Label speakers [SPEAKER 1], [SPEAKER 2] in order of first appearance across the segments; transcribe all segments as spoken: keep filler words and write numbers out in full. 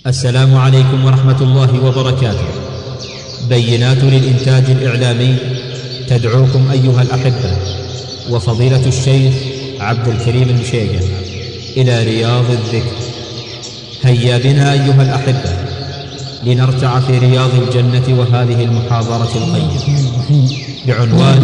[SPEAKER 1] السلام عليكم ورحمة الله وبركاته. بينات للإنتاج الإعلامي تدعوكم أيها الأحبة وفضيلة الشيخ عبد الكريم المشيقة إلى رياض الذكر. هيا بنا أيها الأحبة لنرتع في رياض الجنة وهذه المحاضرة القيمة بعنوان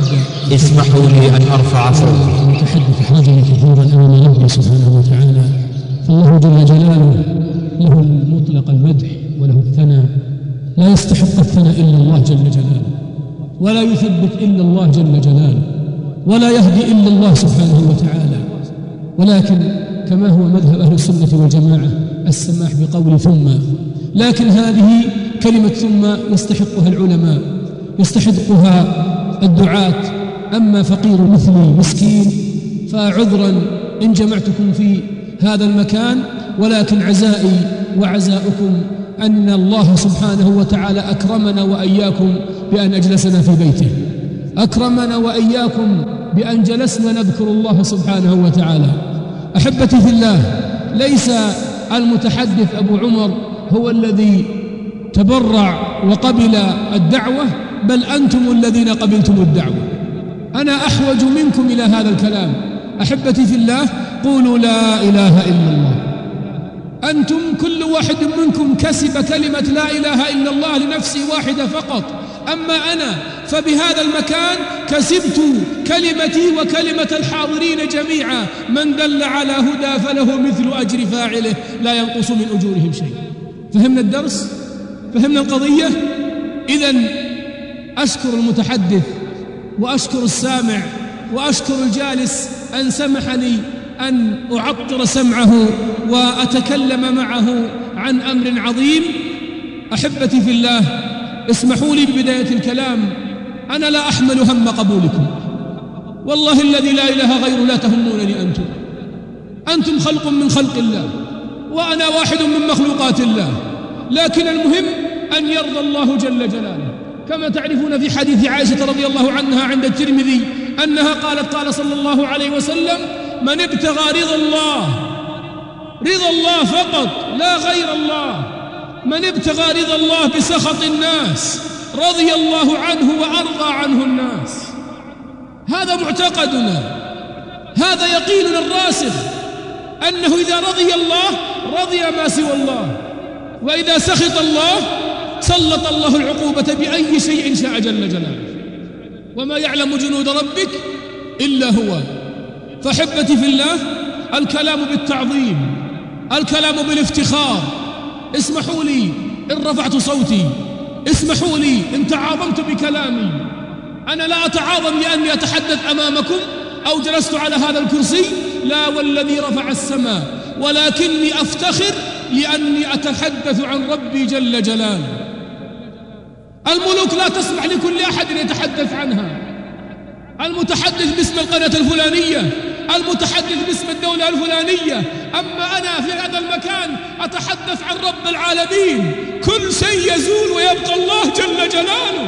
[SPEAKER 1] اسمحوا لي أن أرفع صوتي.
[SPEAKER 2] المتحدث حاجة كثيرا أمام ربي سبحانه وتعالى، فالله جل جلاله له المطلق المدح وله الثناء، لا يستحق الثناء إلا الله جل جلاله، ولا يثبت إلا الله جل جلاله، ولا يهدي إلا الله سبحانه وتعالى. ولكن كما هو مذهب أهل السنة والجماعة السماح بقول ثم، لكن هذه كلمة ثم يستحقها العلماء، يستحقها الدعاة. أما فقير مثلي مسكين فعذرا إن جمعتكم في هذا المكان، ولكن عزائي وعزاؤكم أن الله سبحانه وتعالى أكرمنا وإياكم بأن أجلسنا في بيته، أكرمنا وإياكم بأن جلسنا نذكر الله سبحانه وتعالى. أحبتي في الله، ليس المتحدث أبو عمر هو الذي تبرع وقبل الدعوة، بل أنتم الذين قبلتم الدعوة. أنا أحوج منكم إلى هذا الكلام. أحبتي في الله، قولوا لا إله إلا الله. أنتم كل واحد منكم كسب كلمة لا إله إلا الله لنفسي واحدة فقط، أما أنا فبهذا المكان كسبت كلمتي وكلمة الحاضرين جميعا. من دل على هدى فله مثل أجر فاعله لا ينقص من أجورهم شيء. فهمنا الدرس؟ فهمنا القضية؟ إذن أشكر المتحدث وأشكر السامع وأشكر الجالس أن سمح لي أن أعطر سمعه وأتكلم معه عن أمر عظيم. أحبتي في الله، اسمحوا لي ببداية الكلام، أنا لا أحمل هم قبولكم، والله الذي لا إله غيره لا تهمونني. أنتم أنتم خلق من خلق الله وأنا واحد من مخلوقات الله، لكن المهم أن يرضى الله جل جلاله. كما تعرفون في حديث عائشة رضي الله عنها عند الترمذي أنها قالت قال صلى الله عليه وسلم: من ابتغى رضا الله، رضا الله فقط لا غير الله، من ابتغى رضا الله بسخط الناس رضي الله عنه وأرضى عنه الناس. هذا معتقدنا، هذا يقيننا الراسخ، أنه إذا رضي الله رضي ما سوى الله، وإذا سخط الله سلط الله العقوبة بأي شيء شاء جل جلاله، وما يعلم جنود ربك إلا هو. فحبتي في الله، الكلام بالتعظيم، الكلام بالافتخار. اسمحوا لي إن رفعت صوتي، اسمحوا لي إن تعاظمت بكلامي. أنا لا أتعاظم لأني أتحدث أمامكم أو جلست على هذا الكرسي، لا والذي رفع السماء، ولكني أفتخر لأني أتحدث عن ربي جل جلاله. الملوك لا تسمح لكل أحد يتحدث عنها. المتحدث باسم القرية الفلانية، المتحدث باسم الدولة الفلانية، أما أنا في هذا المكان أتحدث عن رب العالمين. كل شيء يزول ويبقى الله جل جلاله،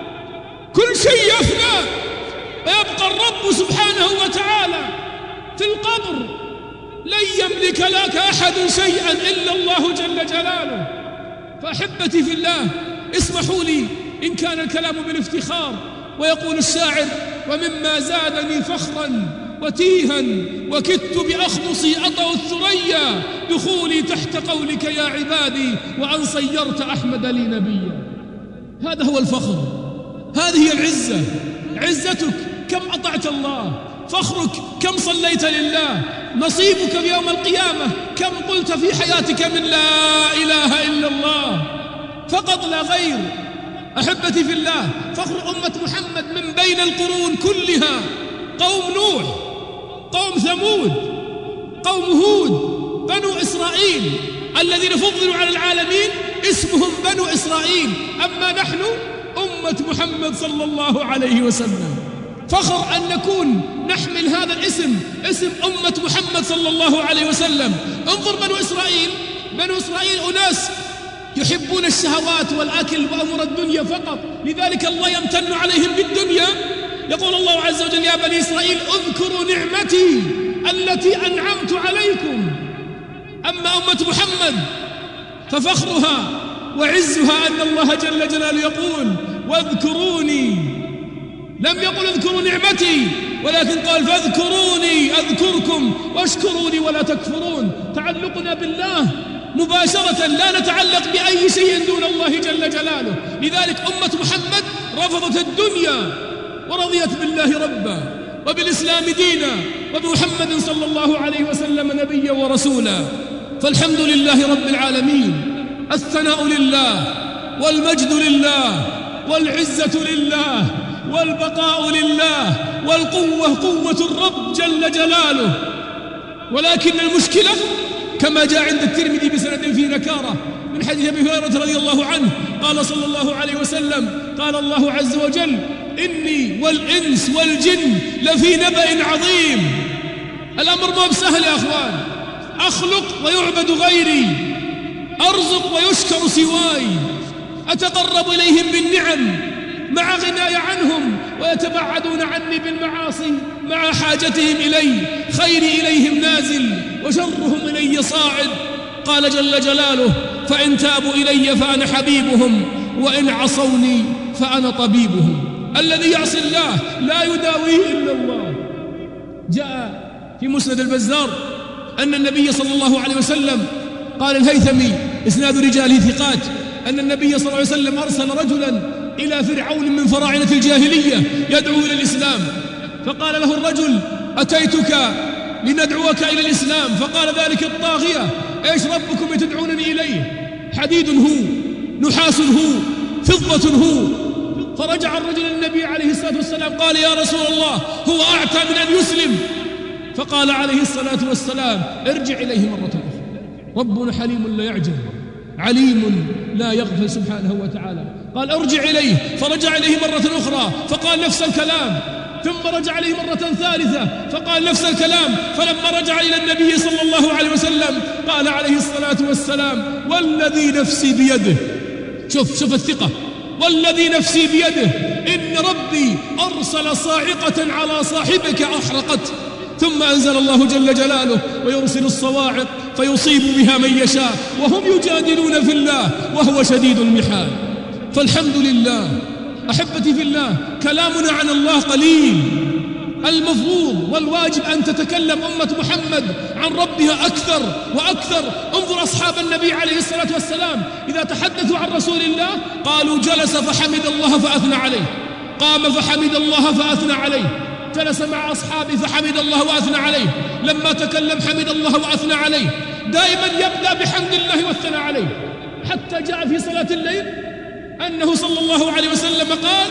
[SPEAKER 2] كل شيء يفنى ويبقى الرب سبحانه وتعالى. في القبر لن يملك لك أحد شيئا إلا الله جل جلاله. فأحبتي في الله، اسمحوا لي إن كان الكلام بالافتخار. ويقول الشاعر: ومما زادني فخرا وتيها وكدت بأخمصي أطأ الثريا دخولي تحت قولك يا عبادي وأن صيرت أحمد لي نبيا. هذا هو الفخر، هذه هي العزة. عزتك كم أطعت الله، فخرك كم صليت لله، نصيبك في يوم القيامة كم قلت في حياتك من لا إله إلا الله فقط لا غير. أحبتي في الله، فخر أمة محمد من بين القرون كلها قوم نوح، قوم ثمود، قوم هود، بنو إسرائيل الذين فضلوا على العالمين اسمهم بنو إسرائيل. أما نحن أمة محمد صلى الله عليه وسلم. فخر أن نكون نحمل هذا الاسم، اسم أمة محمد صلى الله عليه وسلم. انظر بنو إسرائيل، بنو إسرائيل أناس يحبون الشهوات والأكل وأمور الدنيا فقط، لذلك الله يمتن عليهم بالدنيا. يقول الله عز وجل: يا بني إسرائيل اذكروا نعمتي التي أنعمت عليكم. أما أمة محمد ففخرها وعزها أن الله جل جلاله يقول واذكروني، لم يقل اذكروا نعمتي، ولكن قال فاذكروني أذكركم واشكروني ولا تكفرون. تعلقنا بالله مباشرة، لا نتعلق بأي شيء دون الله جل جلاله. لذلك أمة محمد رفضت الدنيا ورضيت بالله ربا وبالإسلام دينا وبمحمد صلى الله عليه وسلم نبيا ورسولا. فالحمد لله رب العالمين، الثناء لله والمجد لله والعزة لله والبقاء لله والقوة قوة الرب جل جلاله. ولكن المشكلة كما جاء عند الترمذي بسند في نكارة من حديث أبي هريرة رضي الله عنه قال صلى الله عليه وسلم قال الله عز وجل إني والإنس والجن لفي نبأ عظيم. الأمر ما بسهل يا أخوان، أخلق ويعبد غيري، أرزق ويشكر سواي، أتقرب إليهم بالنعم مع غناي عنهم ويتبعدون عني بالمعاصي مع حاجتهم إلي، خيري إليهم نازل وشرهم إلي صاعد. قال جل جلاله فإن تابوا إلي فأنا حبيبهم وإن عصوني فأنا طبيبهم. الذي يعصي الله لا يداويه إلا الله. جاء في مسند البزار أن النبي صلى الله عليه وسلم قال الهيثمي إسناد رجاله ثقات أن النبي صلى الله عليه وسلم أرسل رجلا إلى فرعون من فراعنة الجاهلية يدعو إلى الإسلام، فقال له الرجل أتيتك لندعوك إلى الإسلام، فقال ذلك الطاغية إيش ربكم تدعونني إليه؟ حديد هو، نحاس هو، فضة هو. فرجع الرجل للنبي عليه الصلاة والسلام قال يا رسول الله هو أعتى من أن يسلم. فقال عليه الصلاة والسلام ارجع إليه مرة أخرى، ربنا حليم لا يعجل عليم لا يغفل سبحانه وتعالى. قال ارجع إليه، فرجع إليه مرة أخرى فقال نفس الكلام، ثم رجع إليه مرة ثالثة فقال نفس الكلام. فلما رجع إلى النبي صلى الله عليه وسلم قال عليه الصلاة والسلام والذي نفسي بيده، شوف شوف الثقة، والذي نفسي بيده إن ربي أرسل صاعقة على صاحبك أحرقت. ثم أنزل الله جل جلاله ويرسل الصواعق فيصيب بها من يشاء وهم يجادلون في الله وهو شديد المحال. فالحمد لله. أحبتي في الله، كلامنا عن الله قليل، المفروض والواجب أن تتكلم أمة محمد عن ربها أكثر وأكثر. انظر أصحاب النبي عليه الصلاة والسلام إذا تحدثوا عن رسول الله قالوا جلس فحمد الله فأثنى عليه، قام فحمد الله فأثنى عليه، جلس مع أصحابه فحمد الله وأثنى عليه، لما تكلم حمد الله وأثنى عليه. دائما يبدأ بحمد الله والثناء عليه. حتى جاء في صلاة الليل أنه صلى الله عليه وسلم قال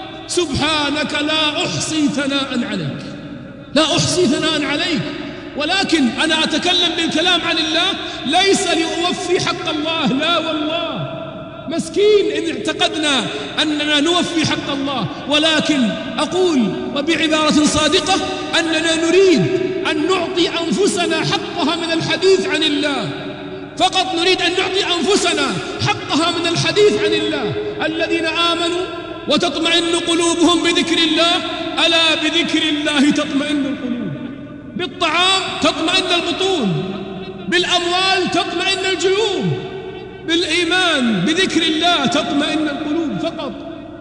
[SPEAKER 2] سبحانك لا أحصي ثناء عليك، لا أحصي ثناء عليك، ولكن أنا أتكلم بالكلام عن الله ليس لأوفي حق الله، لا والله مسكين إن اعتقدنا أننا نوفي حق الله، ولكن أقول وبعبارة صادقة أننا نريد أن نعطي أنفسنا حقها من الحديث عن الله، فقط نريد أن نعطي أنفسنا حقها من الحديث عن الله. الذين آمنوا وتطمئن قلوبهم بذكر الله، ألا بذكر الله تطمئن القلوب. بالطعام تطمئن البطون، بالأموال تطمئن الجيوب، بالإيمان بذكر الله تطمئن القلوب. فقط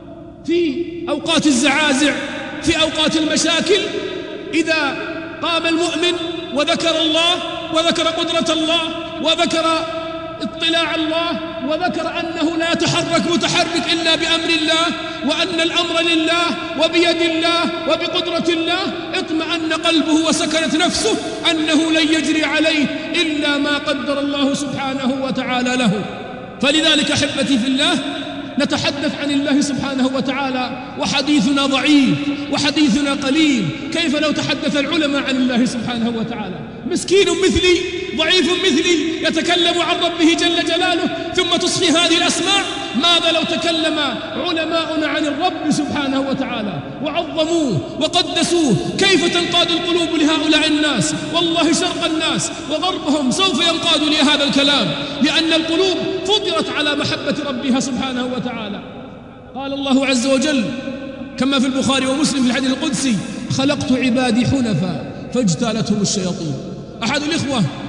[SPEAKER 2] في أوقات الزعازع، في أوقات المشاكل، إذا قام المؤمن وذكر الله وذكر قدرة الله وذكر اطلاع الله وذكر أنه لا يتحرك متحرك إلا بأمر الله، وأن الأمر لله وبيد الله وبقدرة الله، اطمأن قلبه وسكنت نفسه أنه لن يجري عليه إلا ما قدر الله سبحانه وتعالى له. فلذلك أحبتي في الله نتحدث عن الله سبحانه وتعالى وحديثنا ضعيف وحديثنا قليل. كيف لو تحدث العلماء عن الله سبحانه وتعالى؟ مسكين مثلي ضعيف مثلي يتكلم عن ربه جل جلاله ثم تصفي هذه الأسماع. ماذا لو تكلم علماؤنا عن الرب سبحانه وتعالى وعظموه وقدسوه؟ كيف تنقاد القلوب لهؤلاء الناس؟ والله شرق الناس وغربهم سوف ينقاد لهذا الكلام، لأن القلوب فطرت على محبة ربها سبحانه وتعالى. قال الله عز وجل كما في البخاري ومسلم في الحديث القدسي: خلقت عبادي حنفاء فاجتالتهم الشياطين. أحد الإخوة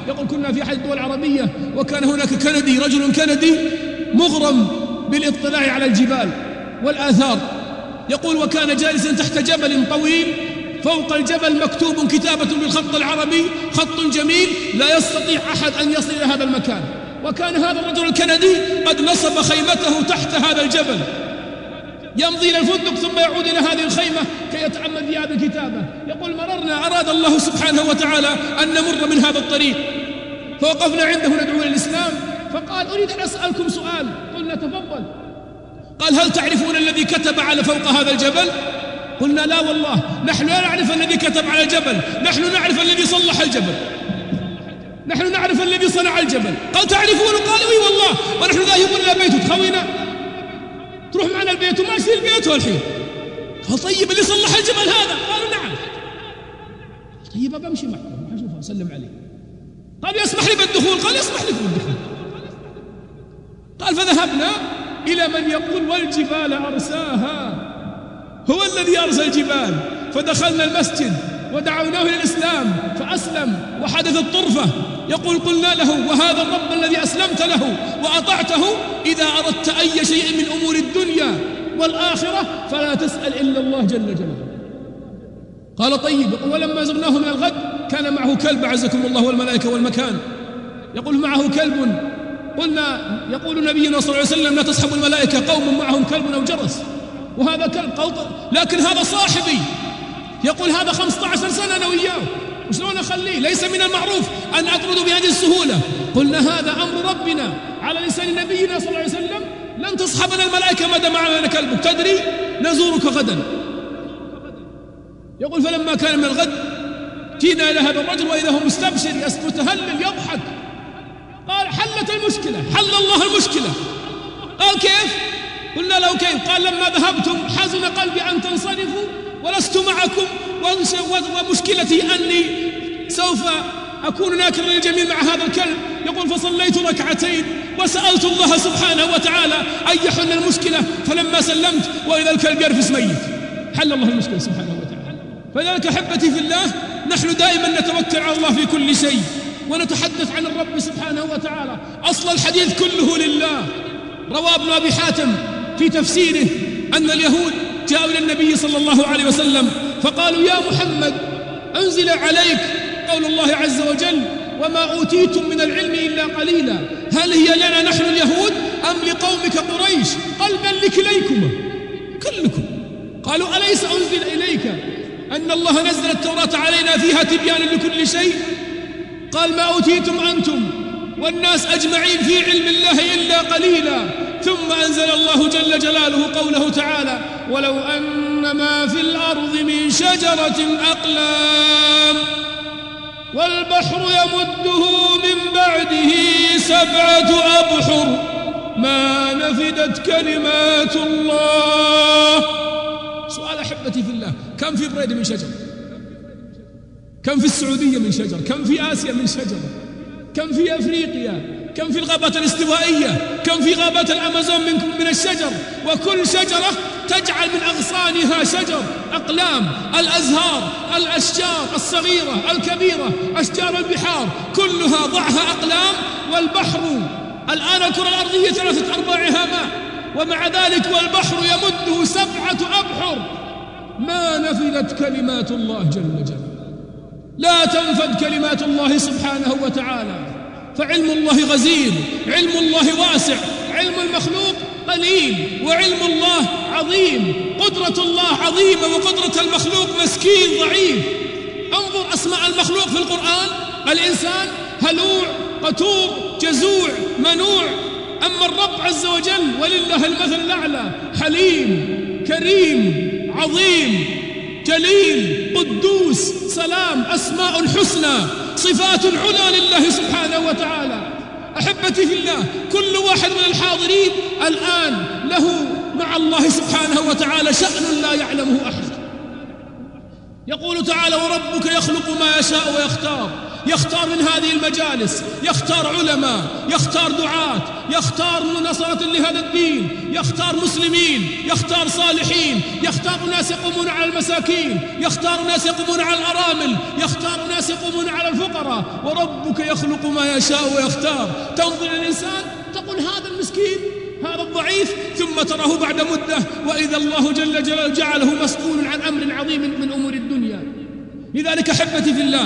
[SPEAKER 2] يقول كنا في أحد الدول العربية وكان هناك كندي، رجل كندي مغرم بالاطلاع على الجبال والآثار. يقول وكان جالسا تحت جبل طويل، فوق الجبل مكتوب كتابة بالخط العربي، خط جميل لا يستطيع أحد أن يصل إلى هذا المكان. وكان هذا الرجل الكندي قد نصب خيمته تحت هذا الجبل، يمضي إلى الفندق ثم يعود إلى هذه الخيمة كي يتأمل في هذه الكتابة. يقول مررنا، أراد الله سبحانه وتعالى أن نمر من هذا الطريق، فوقفنا عنده ندعو إلى الإسلام، فقال أريد أن أسألكم سؤال. قلنا تفضل. قال هل تعرفون الذي كتب على فوق هذا الجبل؟ قلنا لا والله، نحن لا نعرف الذي كتب على الجبل، نحن نعرف الذي صلح الجبل، نحن نعرف الذي صنع الجبل. قال تعرفون؟ قال اي والله، ونحن ذاهبون إلى بيته، تخوينا تروح معنا البيت وماشي البيت الحين. قال طيب اللي صلح الجبل هذا؟ قالوا نعم. طيب أبى أمشي معكم أشوفه أسلم عليه. قال يسمح لي بالدخول؟ قال يسمح لك بالدخول. قال فذهبنا إلى من يقول والجبال أرساها، هو الذي أرسى الجبال. فدخلنا المسجد ودعوناه إلى الإسلام فأسلم وحدثت طرفة. يقول قلنا له وهذا الرب الذي أسلمت له وأطعته إذا أردت أي شيء من أمور الدنيا والآخرة فلا تسأل إلا الله جل جلاله. قال طيب. ولما زرناه من الغد كان معه كلب عزكم الله والملائكة والمكان، يقول معه كلب. قلنا يقول نبينا صلى الله عليه وسلم لا تصحب الملائكة قوم معهم كلب أو جرس، وهذا كلب قوط، لكن هذا صاحبي. يقول هذا خمسة عشر سنة أنا وياه، وشلون أخليه؟ ليس من المعروف أن أطرده بهذه السهولة. قلنا هذا أمر ربنا على لسان نبينا صلى الله عليه وسلم، لن تصحبنا الملائكة ما دام معنا كلبك، تدري نزورك غدا. يقول فلما كان من الغد جينا إلى هذا الرجل وإذا هو مستبشر متهلل يضحك. قال حلت المشكلة، حل الله المشكلة. قال كيف؟ قلنا له كيف؟ قال لما ذهبتم حزن قلبي أن تنصرفوا ولست معكم، ومشكلتي أني سوف أكون ناكرا للجميع مع هذا الكلب. يقول فصليت ركعتين وسألت الله سبحانه وتعالى أن يحل المشكلة، فلما سلمت وإذا الكلب يرفس ميت، حل الله المشكلة سبحانه وتعالى. فذلك أحبتي في الله نحن دائما نتوكل على الله في كل شيء ونتحدث عن الرب سبحانه وتعالى. أصل الحديث كله لله. روى ابن أبي حاتم في تفسيره أن اليهود جاءوا إلى النبي صلى الله عليه وسلم فقالوا يا محمد أنزل عليك قول الله عز وجل وما أوتيتم من العلم إلا قليلا، هل هي لنا نحن اليهود أم لقومك قريش؟ قال بل لكليكما كلكم. قالوا أليس أنزل إليك أن الله نزل التوراة علينا فيها تبيانا لكل شيء؟ قال ما أوتيتم أنتم والناس أجمعين في علم الله إلا قليلا. ثم أنزل الله جل جلاله قوله تعالى ولو أن ما في الأرض من شجرة أقلام والبحر يمده من بعده سبعة أبحر ما نفدت كلمات الله. سؤال أحبتي في الله، كم في بريد من شجر؟ كم في السعودية من شجر؟ كم في آسيا من شجر؟ كم في أفريقيا؟ كم في الغابات الاستوائية؟ كم في غابات الأمازون من, من الشجر؟ وكل شجرة تجعل من أغصانها شجر أقلام. الأزهار، الأشجار الصغيرة الكبيرة، أشجار البحار كلها ضعها أقلام. والبحر الآن الكرة الأرضية ثلاثة أرباعها ماء، ومع ذلك والبحر يمده سبعة أبحر ما نفدت كلمات الله جل جلاله. لا تنفد كلمات الله سبحانه وتعالى، فعلم الله غزير، علم الله واسع، علم المخلوق قليل وعلم الله عظيم. قدرة الله عظيمة وقدرة المخلوق مسكين ضعيف. انظر أسماء المخلوق في القرآن: الإنسان هلوع، قتور، جزوع، منوع. أما الرب عز وجل ولله المثل الأعلى حليم، كريم، عظيم، جليل، قدوس، سلام. أسماء حسنى، صفات علا لله سبحانه وتعالى. أحبتي في الله، كل واحد من الحاضرين الآن له مع الله سبحانه وتعالى شأن لا يعلمه أحد. يقول تعالى وربك يخلق ما يشاء ويختار.
[SPEAKER 3] يختار من هذه المجالس، يختار علماء، يختار دعاة، يختار مناصرة لهذا الدين، يختار مسلمين، يختار صالحين، يختار ناس يقومون على المساكين، يختار ناس يقومون على الأرامل، يختار ناس يقومون على الفقراء. وربك يخلق ما يشاء ويختار. تنظر الإنسان تقول هذا المسكين، هذا الضعيف، ثم تراه بعد مدة وإذا الله جل جلاله جعله مسؤول عن أمر عظيم من أمور الدنيا. لذلك أحبتي في الله،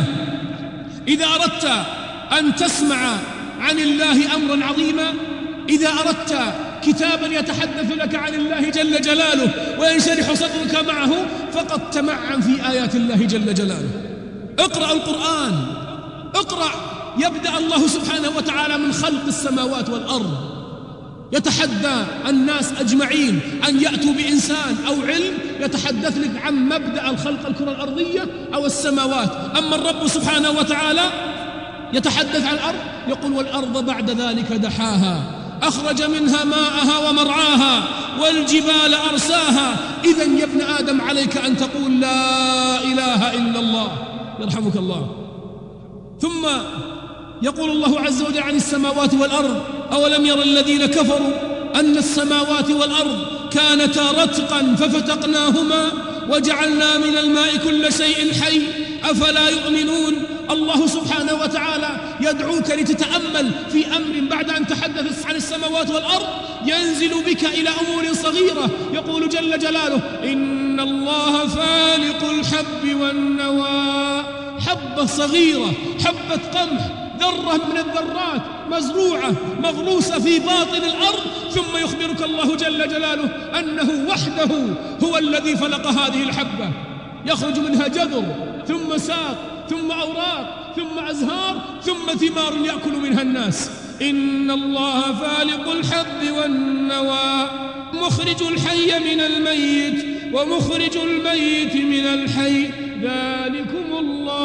[SPEAKER 3] إذا أردت أن تسمع عن الله أمرا عظيما، إذا أردت كتابا يتحدث لك عن الله جل جلاله وينشرح صدرك معه، فقد تمعن في آيات الله جل جلاله. اقرأ القرآن، اقرأ. يبدأ الله سبحانه وتعالى من خلق السماوات والأرض، يتحدى الناس أجمعين أن يأتوا بإنسان أو علم يتحدث لك عن مبدأ الخلق، الكرة الأرضية أو السماوات. أما الرب سبحانه وتعالى يتحدث عن الأرض، يقول والأرض بعد ذلك دحاها أخرج منها ماءها ومرعاها والجبال أرساها. إذن يا ابن آدم عليك أن تقول لا إله إلا الله يرحمك الله. ثم يقول الله عز وجل عن السماوات والأرض أولم ير الذين كفروا أن السماوات والأرض كانتا رتقا ففتقناهما وجعلنا من الماء كل شيء حي أفلا يؤمنون. الله سبحانه وتعالى يدعوك لتتأمل في أمر بعد أن تحدث عن السماوات والأرض ينزل بك إلى أمور صغيرة. يقول جل جلاله إن الله فالق الحب والنوى. حبة صغيرة، حبة قمح، ذرة من الذرات مزروعة مغروسة في باطن الأرض، ثم يخبرك الله جل جلاله أنه وحده هو الذي فلق هذه الحبة. يخرج منها جذر ثم ساق ثم أوراق ثم أزهار ثم ثمار يأكل منها الناس. إن الله فالق الحب والنوى مخرج الحي من الميت ومخرج الميت من الحي ذلكم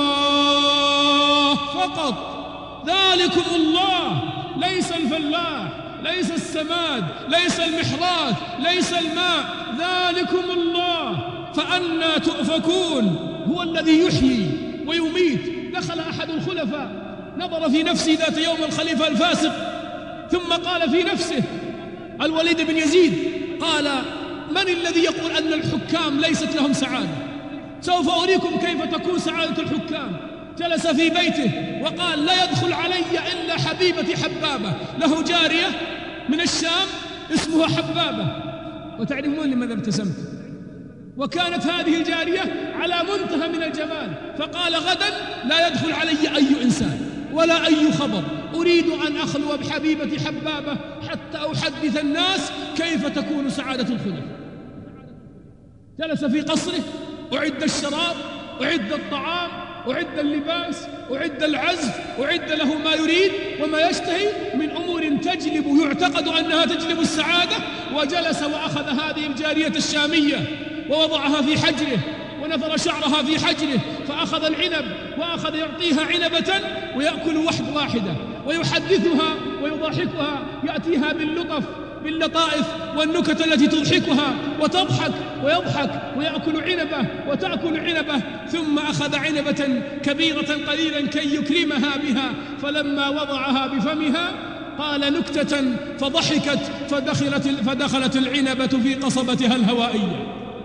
[SPEAKER 3] الله فقط. ذلكم الله، ليس الفلاح، ليس السماد، ليس المحراث، ليس الماء، ذلكم الله. فأنى تؤفكون؟ هو الذي يحيي ويميت. دخل أحد الخلفاء نظر في نفسه ذات يوم الخليفة الفاسق ثم قال في نفسه الوليد بن يزيد، قال من الذي يقول أن الحكام ليست لهم سعادة؟ سوف أريكم كيف تكون سعادة الحكام. جلس في بيته وقال لا يدخل علي إلا حبيبتي حبابة. له جارية من الشام اسمها حبابة، وتعرفون لماذا ابتسمت؟ وكانت هذه الجارية على منتهى من الجمال، فقال غدا لا يدخل علي أي إنسان ولا أي خبر، أريد أن أخلو بحبيبتي حبابة حتى أحدث الناس كيف تكون سعادة الخلفاء. جلس في قصره، أعد الشراب، أعد الطعام، أعد اللباس، أعد العزف، أعد له ما يريد وما يشتهي من أمور تجلب يعتقد أنها تجلب السعادة. وجلس وأخذ هذه الجارية الشامية ووضعها في حجره ونثر شعرها في حجره، فأخذ العنب وأخذ يعطيها عنبة ويأكل واحد واحدة ويحدثها ويضاحكها، يأتيها باللطف باللطائف والنكت التي تضحكها وتضحك ويضحك ويأكل عنبة وتأكل عنبة. ثم أخذ عنبة كبيرة قليلا كي يكرمها بها، فلما وضعها بفمها قال نكتة فضحكت فدخلت, فدخلت العنبة في قصبتها الهوائية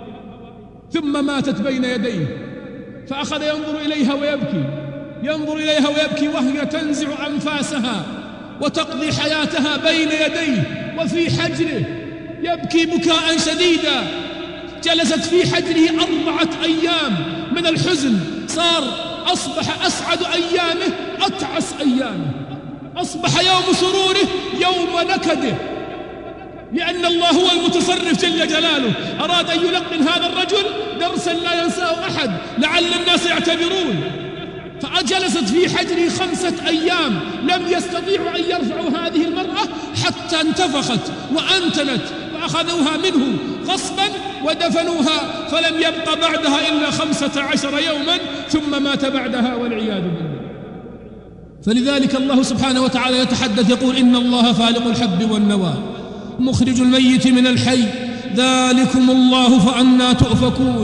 [SPEAKER 3] ثم ماتت بين يديه. فأخذ ينظر إليها ويبكي، ينظر إليها ويبكي وهي تنزع أنفاسها وتقضي حياتها بين يديه وفي حجره، يبكي بكاء شديدا. جلست في حجره أربعة أيام من الحزن، صار أصبح أسعد أيامه أتعس أيامه، أصبح يوم سروره يوم نكده، لأن الله هو المتصرف جل جلاله أراد أن يلقن هذا الرجل درسا لا ينساه أحد لعل الناس يعتبرون. فجلست في حجره خمسة أيام لم يستطيعوا أن يرفعوا هذه المرأة حتى انتفخت وأنتنت، فأخذوها منه غصبا ودفنوها، فلم يبق بعدها إلا خمسة عشر يوما ثم مات بعدها والعياذ بالله. فلذلك الله سبحانه وتعالى يتحدث يقول إن الله فالق الحب والنوى مخرج الميت من الحي ذلكم الله فأنى تؤفكون.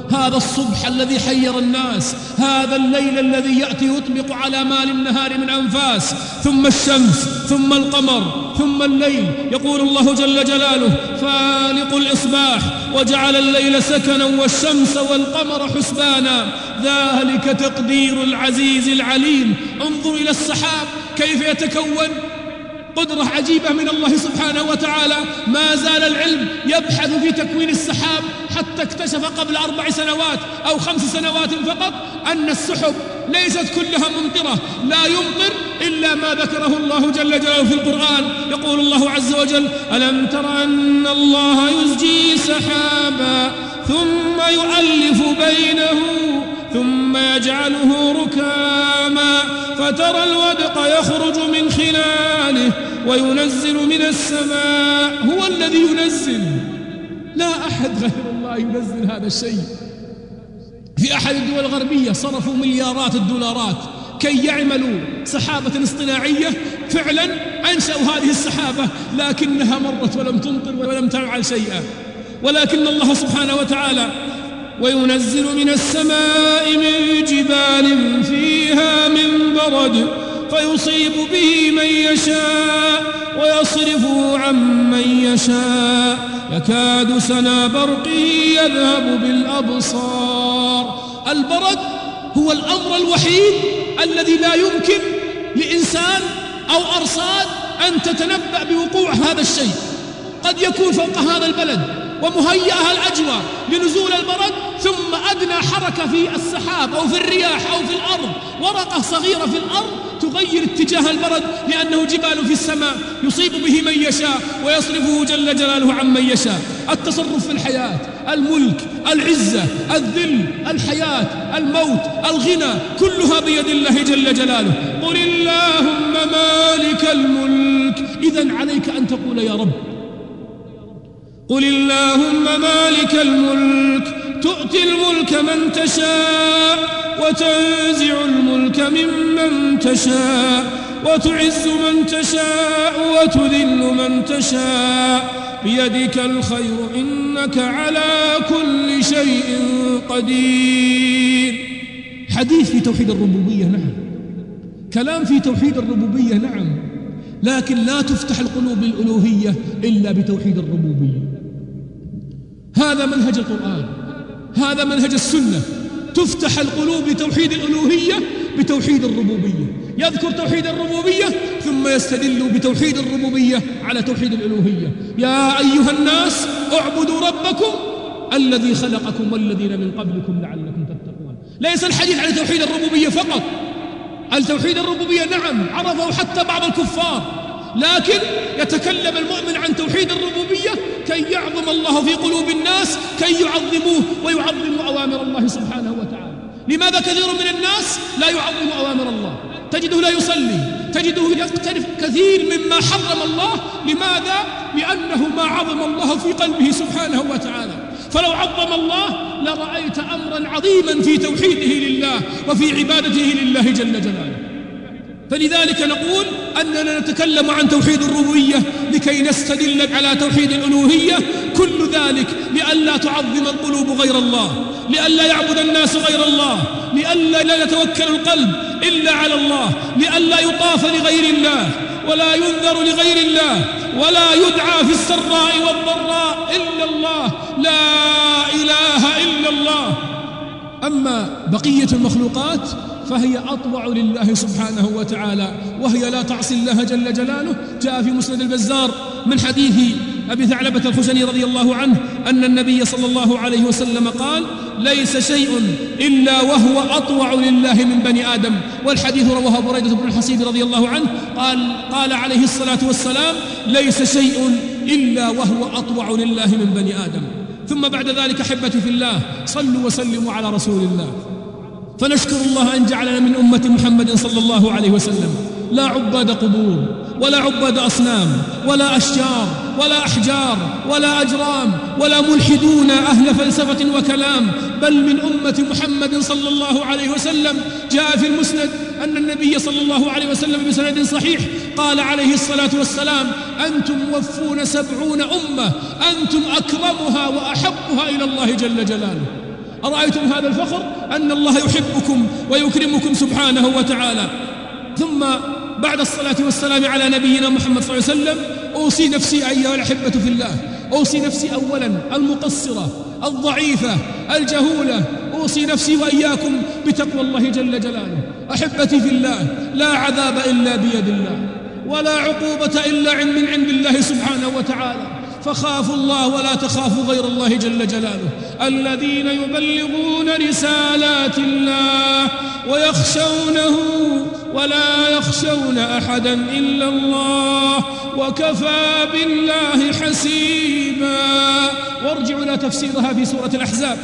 [SPEAKER 3] هذا الصبح الذي حير الناس، هذا الليل الذي يأتي يطبق على مال النهار من أنفاس، ثم الشمس ثم القمر ثم الليل. يقول الله جل جلاله: فالق الإصباح وجعل الليل سكنا والشمس والقمر حسبانا ذلك تقدير العزيز العليم. انظر إلى السحاب كيف يتكون، قدرة عجيبة من الله سبحانه وتعالى. ما زال العلم يبحث في تكوين السحاب حتى اكتشف قبل أربع سنوات أو خمس سنوات فقط أن السحب ليست كلها ممطرة، لا يمطر إلا ما ذكره الله جل جلاله في القرآن. يقول الله عز وجل: ألم تر أن الله يزجي سحابا ثم يؤلف بينه ثم يجعله ركاما فترى الودق يخرج من خلاله وينزل من السماء. هو الذي ينزل، لا أحد غير الله ينزل هذا الشيء. في أحد الدول الغربية صرفوا مليارات الدولارات كي يعملوا سحابة اصطناعية، فعلا أنشأوا هذه السحابة لكنها مرت ولم تمطر ولم تفعل شيئا. ولكن الله سبحانه وتعالى: وينزل من السماء من جبال فيها من برد فيصيب به من يشاء ويصرفه عن من يشاء يكاد سنا برقه يذهب بالأبصار. البرد هو الأمر الوحيد الذي لا يمكن لإنسان أو أرصاد أن تتنبأ بوقوع هذا الشيء. قد يكون فوق هذا البلد ومهيئها الأجواء لنزول البرد، ثم أدنى حركة في السحاب أو في الرياح أو في الأرض، ورقة صغيرة في الأرض تغير اتجاه البرد لأنه جبال في السماء يصيب به من يشاء ويصرفه جل جلاله عن من يشاء. التصرف في الحياة، الملك، العزة، الذل، الحياة، الموت، الغنى، كلها بيد الله جل جلاله. قل اللهم مالك الملك. إذن عليك أن تقول يا رب. قل اللهم مالك الملك تؤتي الملك من تشاء وتنزع الملك ممن تشاء وتعز من تشاء وتذل من تشاء بيدك الخير إنك على كل شيء قدير. حديث في توحيد الربوبية، نعم، كلام في توحيد الربوبية، نعم، لكن لا تفتح القلوب للألوهية إلا بتوحيد الربوبية. هذا منهج القرآن، هذا منهج السنة. تفتح القلوب لتوحيد الألوهية بتوحيد الربوبية. يذكر توحيد الربوبية ثم يستدل بتوحيد الربوبية على توحيد الألوهية. يا أيها الناس اعبدوا ربكم الذي خلقكم والذين من قبلكم لعلكم تتقون. ليس الحديث عن توحيد الربوبية فقط. التوحيد الربوبية نعم عرفه حتى بعض الكفار، لكن يتكلم المؤمن عن توحيد الربوبية كي يعظم الله في قلوب الناس، كي يعظموه ويعظموا أوامر الله سبحانه وتعالى. لماذا كثير من الناس لا يعظم أوامر الله؟ تجده لا يصلي، تجده يقترف كثير مما حرم الله. لماذا؟ لأنه ما عظم الله في قلبه سبحانه وتعالى. فلو عظم الله لرأيت أمرا عظيما في توحيده لله وفي عبادته لله جل جلاله. فلذلك نقول أننا نتكلم عن توحيد الربوبية لكي نستدل على توحيد الألوهية. كل ذلك لئلا تعظم القلوب غير الله، لئلا يعبد الناس غير الله، لئلا لا يتوكل القلب إلا على الله، لئلا يطاف لغير الله ولا ينذر لغير الله ولا يدعى في السراء والضراء إلا الله، لا إله إلا الله. أما بقية المخلوقات فهي أطوع لله سبحانه وتعالى، وهي لا تعصي الله جل جلاله. جاء في مسند البزار من حديث أبي ثعلبة الخشني رضي الله عنه أن النبي صلى الله عليه وسلم قال: ليس شيء إلا وهو أطوع لله من بني آدم. والحديث رواه بريدة بن الحصيب رضي الله عنه قال قال عليه الصلاة والسلام: ليس شيء إلا وهو أطوع لله من بني آدم. ثم بعد ذلك أحبتي في الله، صلوا وسلموا على رسول الله. فنشكر الله أن جعلنا من أمة محمد صلى الله عليه وسلم لا عباد قبور ولا عباد أصنام ولا أشجار ولا أحجار ولا أجرام ولا ملحدون أهل فلسفة وكلام، بل من أمة محمد صلى الله عليه وسلم. جاء في المسند أن النبي صلى الله عليه وسلم بسند صحيح قال عليه الصلاة والسلام: أنتم موفون سبعون أمة أنتم أكرمها وأحبها إلى الله جل جلاله. أرأيتم هذا الفخر أن الله يحبكم ويكرمكم سبحانه وتعالى. ثم بعد الصلاة والسلام على نبينا محمد صلى الله عليه وسلم أوصي نفسي أيها الأحبة في الله، أوصي نفسي أولا المقصرة الضعيفة الجهولة، أوصي نفسي وإياكم بتقوى الله جل جلاله. أحبتي في الله، لا عذاب إلا بيد الله، ولا عقوبة إلا من عند الله سبحانه وتعالى، فخافوا الله ولا تخافوا غير الله جل جلاله. الذين يبلغون رسالات الله ويخشونه ولا يخشون أحدا إلا الله وكفى بالله حسيبا. وارجعوا إلى تفسيرها في سورة الأحزاب.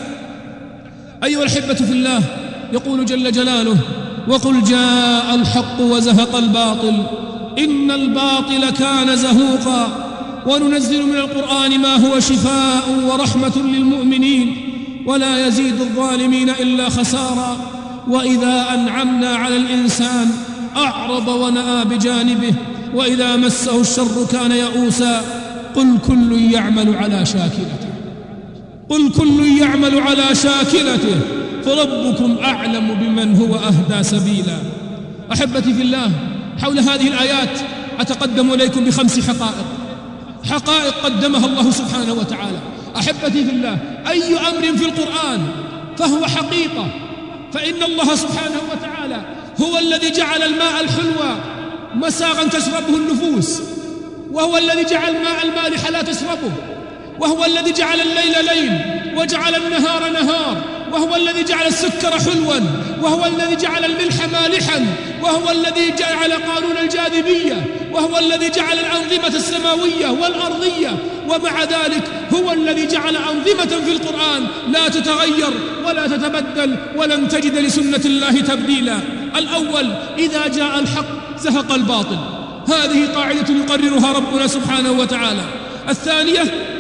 [SPEAKER 3] أيها الأحبة في الله، يقول جل جلاله: وقل جاء الحق وزهق الباطل إن الباطل كان زهوقا وننزل من القرآن ما هو شفاء ورحمة للمؤمنين ولا يزيد الظالمين إلا خسارا. وإذا أنعمنا على الإنسان أعرض ونأى بجانبه وإذا مسه الشر كان يئوسا. قل كل يعمل على شاكلته قل كل يعمل على شاكلته فربكم أعلم بمن هو أهدى سبيلا. أحبتي في الله، حول هذه الآيات أتقدم إليكم بخمس حقائق حقائق قدمها الله سبحانه وتعالى. أحبتي في الله، أي أمر في القرآن فهو حقيقة، فإن الله سبحانه وتعالى هو الذي جعل الماء الحلوى مساغا تشربه النفوس، وهو الذي جعل الماء المالح لا تشربه، وهو الذي جعل الليل ليل وجعل النهار نهار، وهو الذي جعل السكر حلوا، وهو الذي جعل الملح مالحا، وهو الذي جعل قانون الجاذبية، وهو الذي جعل الأنظمة السماوية والأرضية. ومع ذلك هو الذي جعل أنظمة في القرآن لا تتغير ولا تتبدل ولن تجد لسنة الله تبديلا. الأول: إذا جاء الحق زهق الباطل، هذه قاعدة يقررها ربنا سبحانه وتعالى. الثانية: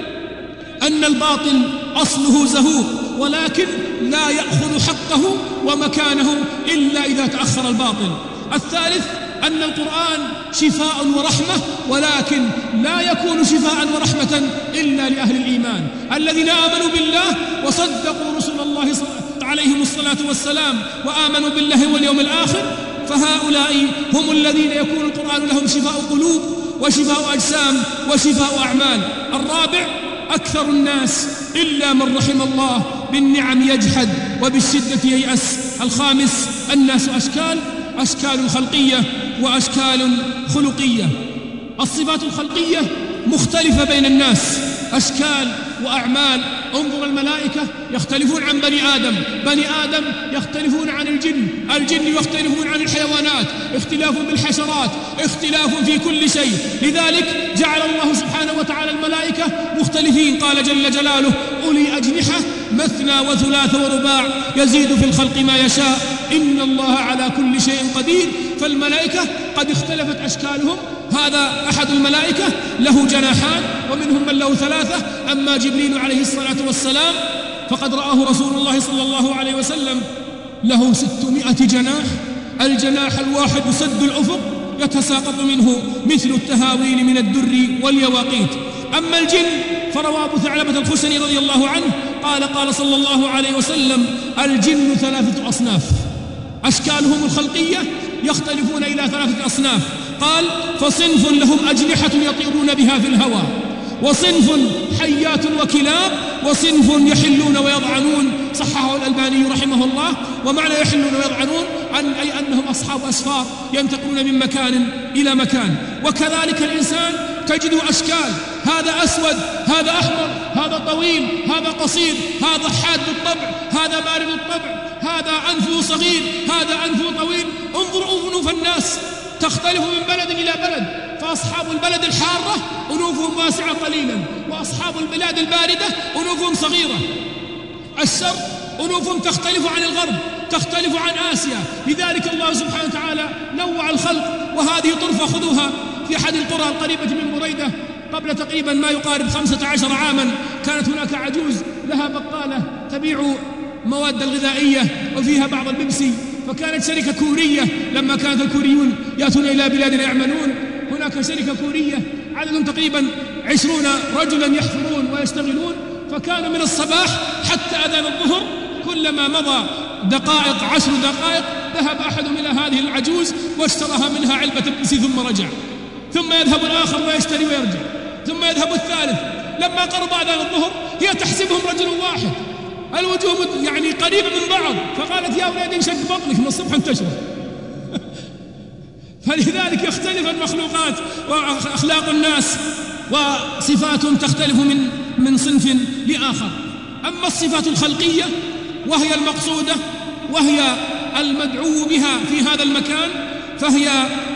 [SPEAKER 3] أن الباطل أصله زهوق ولكن لا يأخذ حقه ومكانه إلا إذا تأخر الباطل. الثالث: أن القرآن شفاء ورحمة ولكن لا يكون شفاء ورحمة إلا لأهل الإيمان الذين آمنوا بالله وصدقوا رسل الله عليهم الصلاة والسلام وآمنوا بالله واليوم الآخر، فهؤلاء هم الذين يكون القرآن لهم شفاء قلوب وشفاء أجسام وشفاء أعمال. الرابع: أكثر الناس إلا من رحم الله بالنعم يجحد وبالشدة ييأس. الخامس: الناس أشكال أشكال خلقية وأشكال خلقية. الصفات الخلقية مختلفة بين الناس، أشكال وأعمال. انظر الملائكة يختلفون عن بني آدم، بني آدم يختلفون عن الجن، الجن يختلفون عن الحيوانات، اختلاف بالحشرات، اختلاف في كل شيء. لذلك جعل الله سبحانه وتعالى الملائكة مختلفين. قال جل جلاله: أولي أجنحة مثنى وثلاث ورباع يزيد في الخلق ما يشاء إن الله على كل شيء قدير. فالملائكة قد اختلفت أشكالهم، هذا أحد الملائكة له جناحان ومنهم من له ثلاثة. أما جبريل عليه الصلاة والسلام فقد رآه رسول الله صلى الله عليه وسلم له ستمائة جناح، الجناح الواحد يسد الأفق يتساقط منه مثل التهاويل من الدر واليواقيت. أما الجن فروى أبو ثعلبة الخشني رضي الله عنه قال قال صلى الله عليه وسلم: الجن ثلاثة أصناف، أشكالهم الخلقية يختلفون إلى ثلاثة أصناف. قال: فصنف لهم أجنحة يطيرون بها في الهواء، وصنف حيات وكلاب، وصنف يحلون ويضعنون. صححه الألباني رحمه الله. ومعنى يحلون ويضعنون أن أي أنهم أصحاب أسفار ينتقلون من مكان إلى مكان. وكذلك الإنسان تجد أشكال، هذا أسود، هذا أحمر، هذا طويل، هذا قصير، هذا حاد الطبع، هذا بارد الطبع، هذا أنفه صغير، هذا أنفه طويل. انظروا أنوف الناس تختلف من بلد إلى بلد، فأصحاب البلد الحارة أنوفهم واسعة قليلا، وأصحاب البلاد الباردة أنوفهم صغيرة. الشرق أنوفهم تختلف عن الغرب، تختلف عن آسيا. لذلك الله سبحانه وتعالى نوع الخلق. وهذه طرفة خذوها في أحد القرى القريبة من بريدة قبل تقريبا ما يقارب خمسة عشر عاما، كانت هناك عجوز لها بقالة تبيع مواد الغذائية وفيها بعض البيبسي، فكانت شركة كورية. لما كانت الكوريون يأتون إلى بلادنا يعملون، هناك شركة كورية عدد تقريبا عشرون رجلا يحفرون ويشتغلون، فكانوا من الصباح حتى أذان الظهر كلما مضى دقائق عشر دقائق ذهب أحدهم إلى هذه العجوز واشتراها منها علبة بيبسي ثم رجع، ثم يذهب الآخر ويشتري ويرجع، ثم يذهب الثالث. لما قرب أذان الظهر هي تحسبهم رجل واحد، الوجوه يعني قريبة من بعض، فقالت يا ولادي انشق بطنك من الصبح انتشر. فلذلك يختلف المخلوقات وأخلاق الناس وصفاتهم تختلف من من صنف لآخر. أما الصفات الخلقية وهي المقصودة وهي المدعو بها في هذا المكان فهي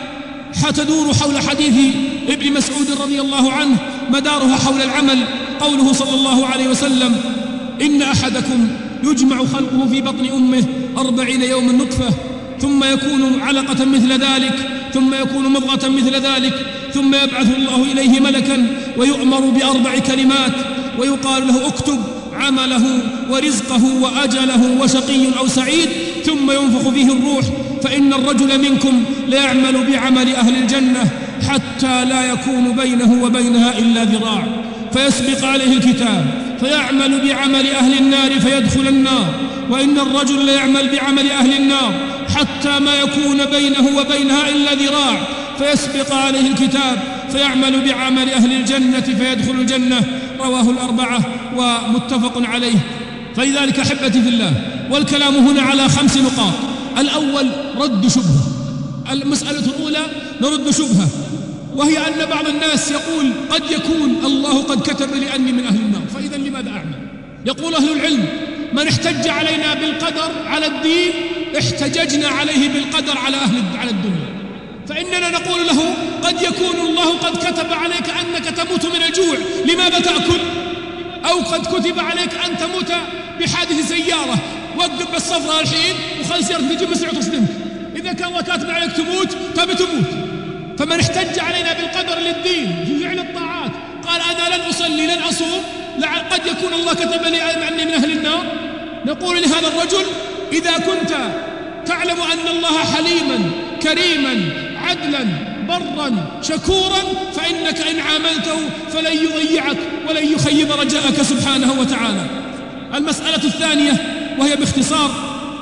[SPEAKER 3] حتدور حول حديث ابن مسعود رضي الله عنه، مدارها حول العمل. قوله صلى الله عليه وسلم: إن أحدكم يجمع خلقه في بطن أمه أربعين يوما نطفة، ثم يكون علقة مثل ذلك، ثم يكون مضغة مثل ذلك، ثم يبعث الله إليه ملكا ويؤمر بأربع كلمات ويقال له: اكتب عمله ورزقه وأجله وشقي أو سعيد، ثم ينفخ فيه الروح، فإن الرجل منكم ليعمل بعمل أهل الجنة حتى لا يكون بينه وبينها إلا ذراع، فيسبق عليه الكتاب فيعمل بعمل أهل النار فيدخل النار، وإن الرجل ليعمل بعمل أهل النار حتى ما يكون بينه وبينها إلا ذراع، فيسبق عليه الكتاب فيعمل بعمل أهل الجنة فيدخل الجنة. رواه الأربعة ومتفق عليه. فلذلك أحبتي في الله، والكلام هنا على خمس نقاط. الأول رد شبهة. المسألة الأولى نرد شبهة، وهي أن بعض الناس يقول قد يكون الله قد كتب لأني من أهل النار، فإذا لماذا أعمل؟ يقول أهل العلم: من احتج علينا بالقدر على الدين احتججنا عليه بالقدر على أهل على الدنيا. فإننا نقول له: قد يكون الله قد كتب عليك أنك تموت من الجوع، لماذا تأكل؟ أو قد كتب عليك أن تموت بحادث سيارة، وقف بالصفرة الحين وخلي سيارتك تجي مسرع وتصدمك. إذا كان الله كاتب عليك تموت تبي تموت. فمن احتج علينا بالقدر للدين في فعل الطاعات قال: أنا لن أصلي لن أصوم، قد يكون الله كتب لي أني من أهل النار. نقول لهذا الرجل: إذا كنت تعلم أن الله حليما كريما عدلا برا شكورا فإنك إن عاملته فلن يضيعك ولن يخيب رجاءك سبحانه وتعالى. المسألة الثانية وهي باختصار: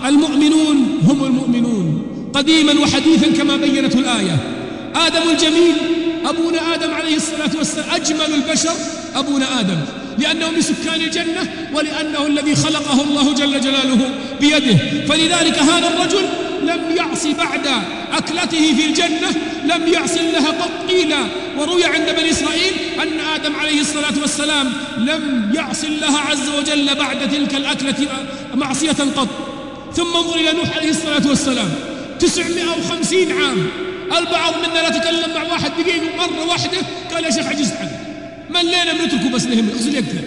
[SPEAKER 3] المؤمنون هم المؤمنون قديما وحديثا كما بينته الآية. آدم الجميل أبونا آدم عليه الصلاة والسلام، أجمل البشر أبونا آدم، لأنه من سكان الجنة ولأنه الذي خلقه الله جل جلاله بيده. فلذلك هذا الرجل لم يعص بعد أكلته في الجنة، لم يعص الله قط. قيل وروي عند بني إسرائيل أن آدم عليه الصلاة والسلام لم يعص الله عز وجل بعد تلك الأكلة معصية قط. ثم انظر إلى نوح عليه الصلاة والسلام، تسعمائة وخمسين عام. البعض منا لا تكلم مع واحد دقيقة مرة واحدة قال: يا شيخ عجزت عنه، من ليلة بنتركه بس نهم اغسل يكثر.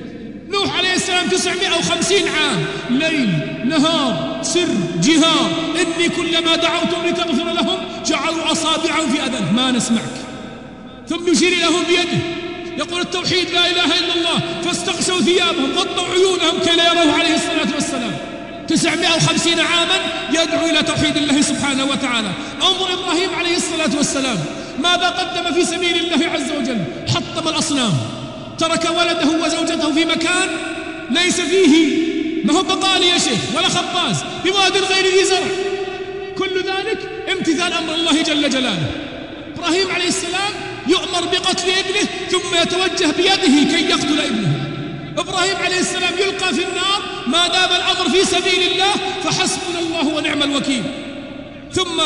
[SPEAKER 3] نوح عليه السلام تسعمائة وخمسين عام، ليل نهار سر جهار، إني كلما دعوتهم لتغفر لهم جعلوا أصابعهم في أذنه ما نسمعك، ثم يشير لهم بيده يقول: التوحيد لا إله إلا الله، فاستغشوا ثيابهم غطوا عيونهم كي لا يروه عليه الصلاة والسلام. تسعمائة وخمسين عاما يدعو إلى توحيد الله سبحانه وتعالى. انظر إبراهيم عليه الصلاة والسلام ماذا قدم في سبيل الله عز وجل؟ حطم الأصنام، ترك ولده وزوجته في مكان ليس فيه، ما هو بقالي يا شيخ ولا خباز، بواد غير ذي زرع. كل ذلك امتثال أمر الله جل جلاله. إبراهيم عليه السلام يؤمر بقتل ابنه ثم يتوجه بيده كي يقتل ابنه. إبراهيم عليه السلام يلقى في النار ما دام الأمر في سبيل الله، فحسبنا الله ونعم الوكيل. ثم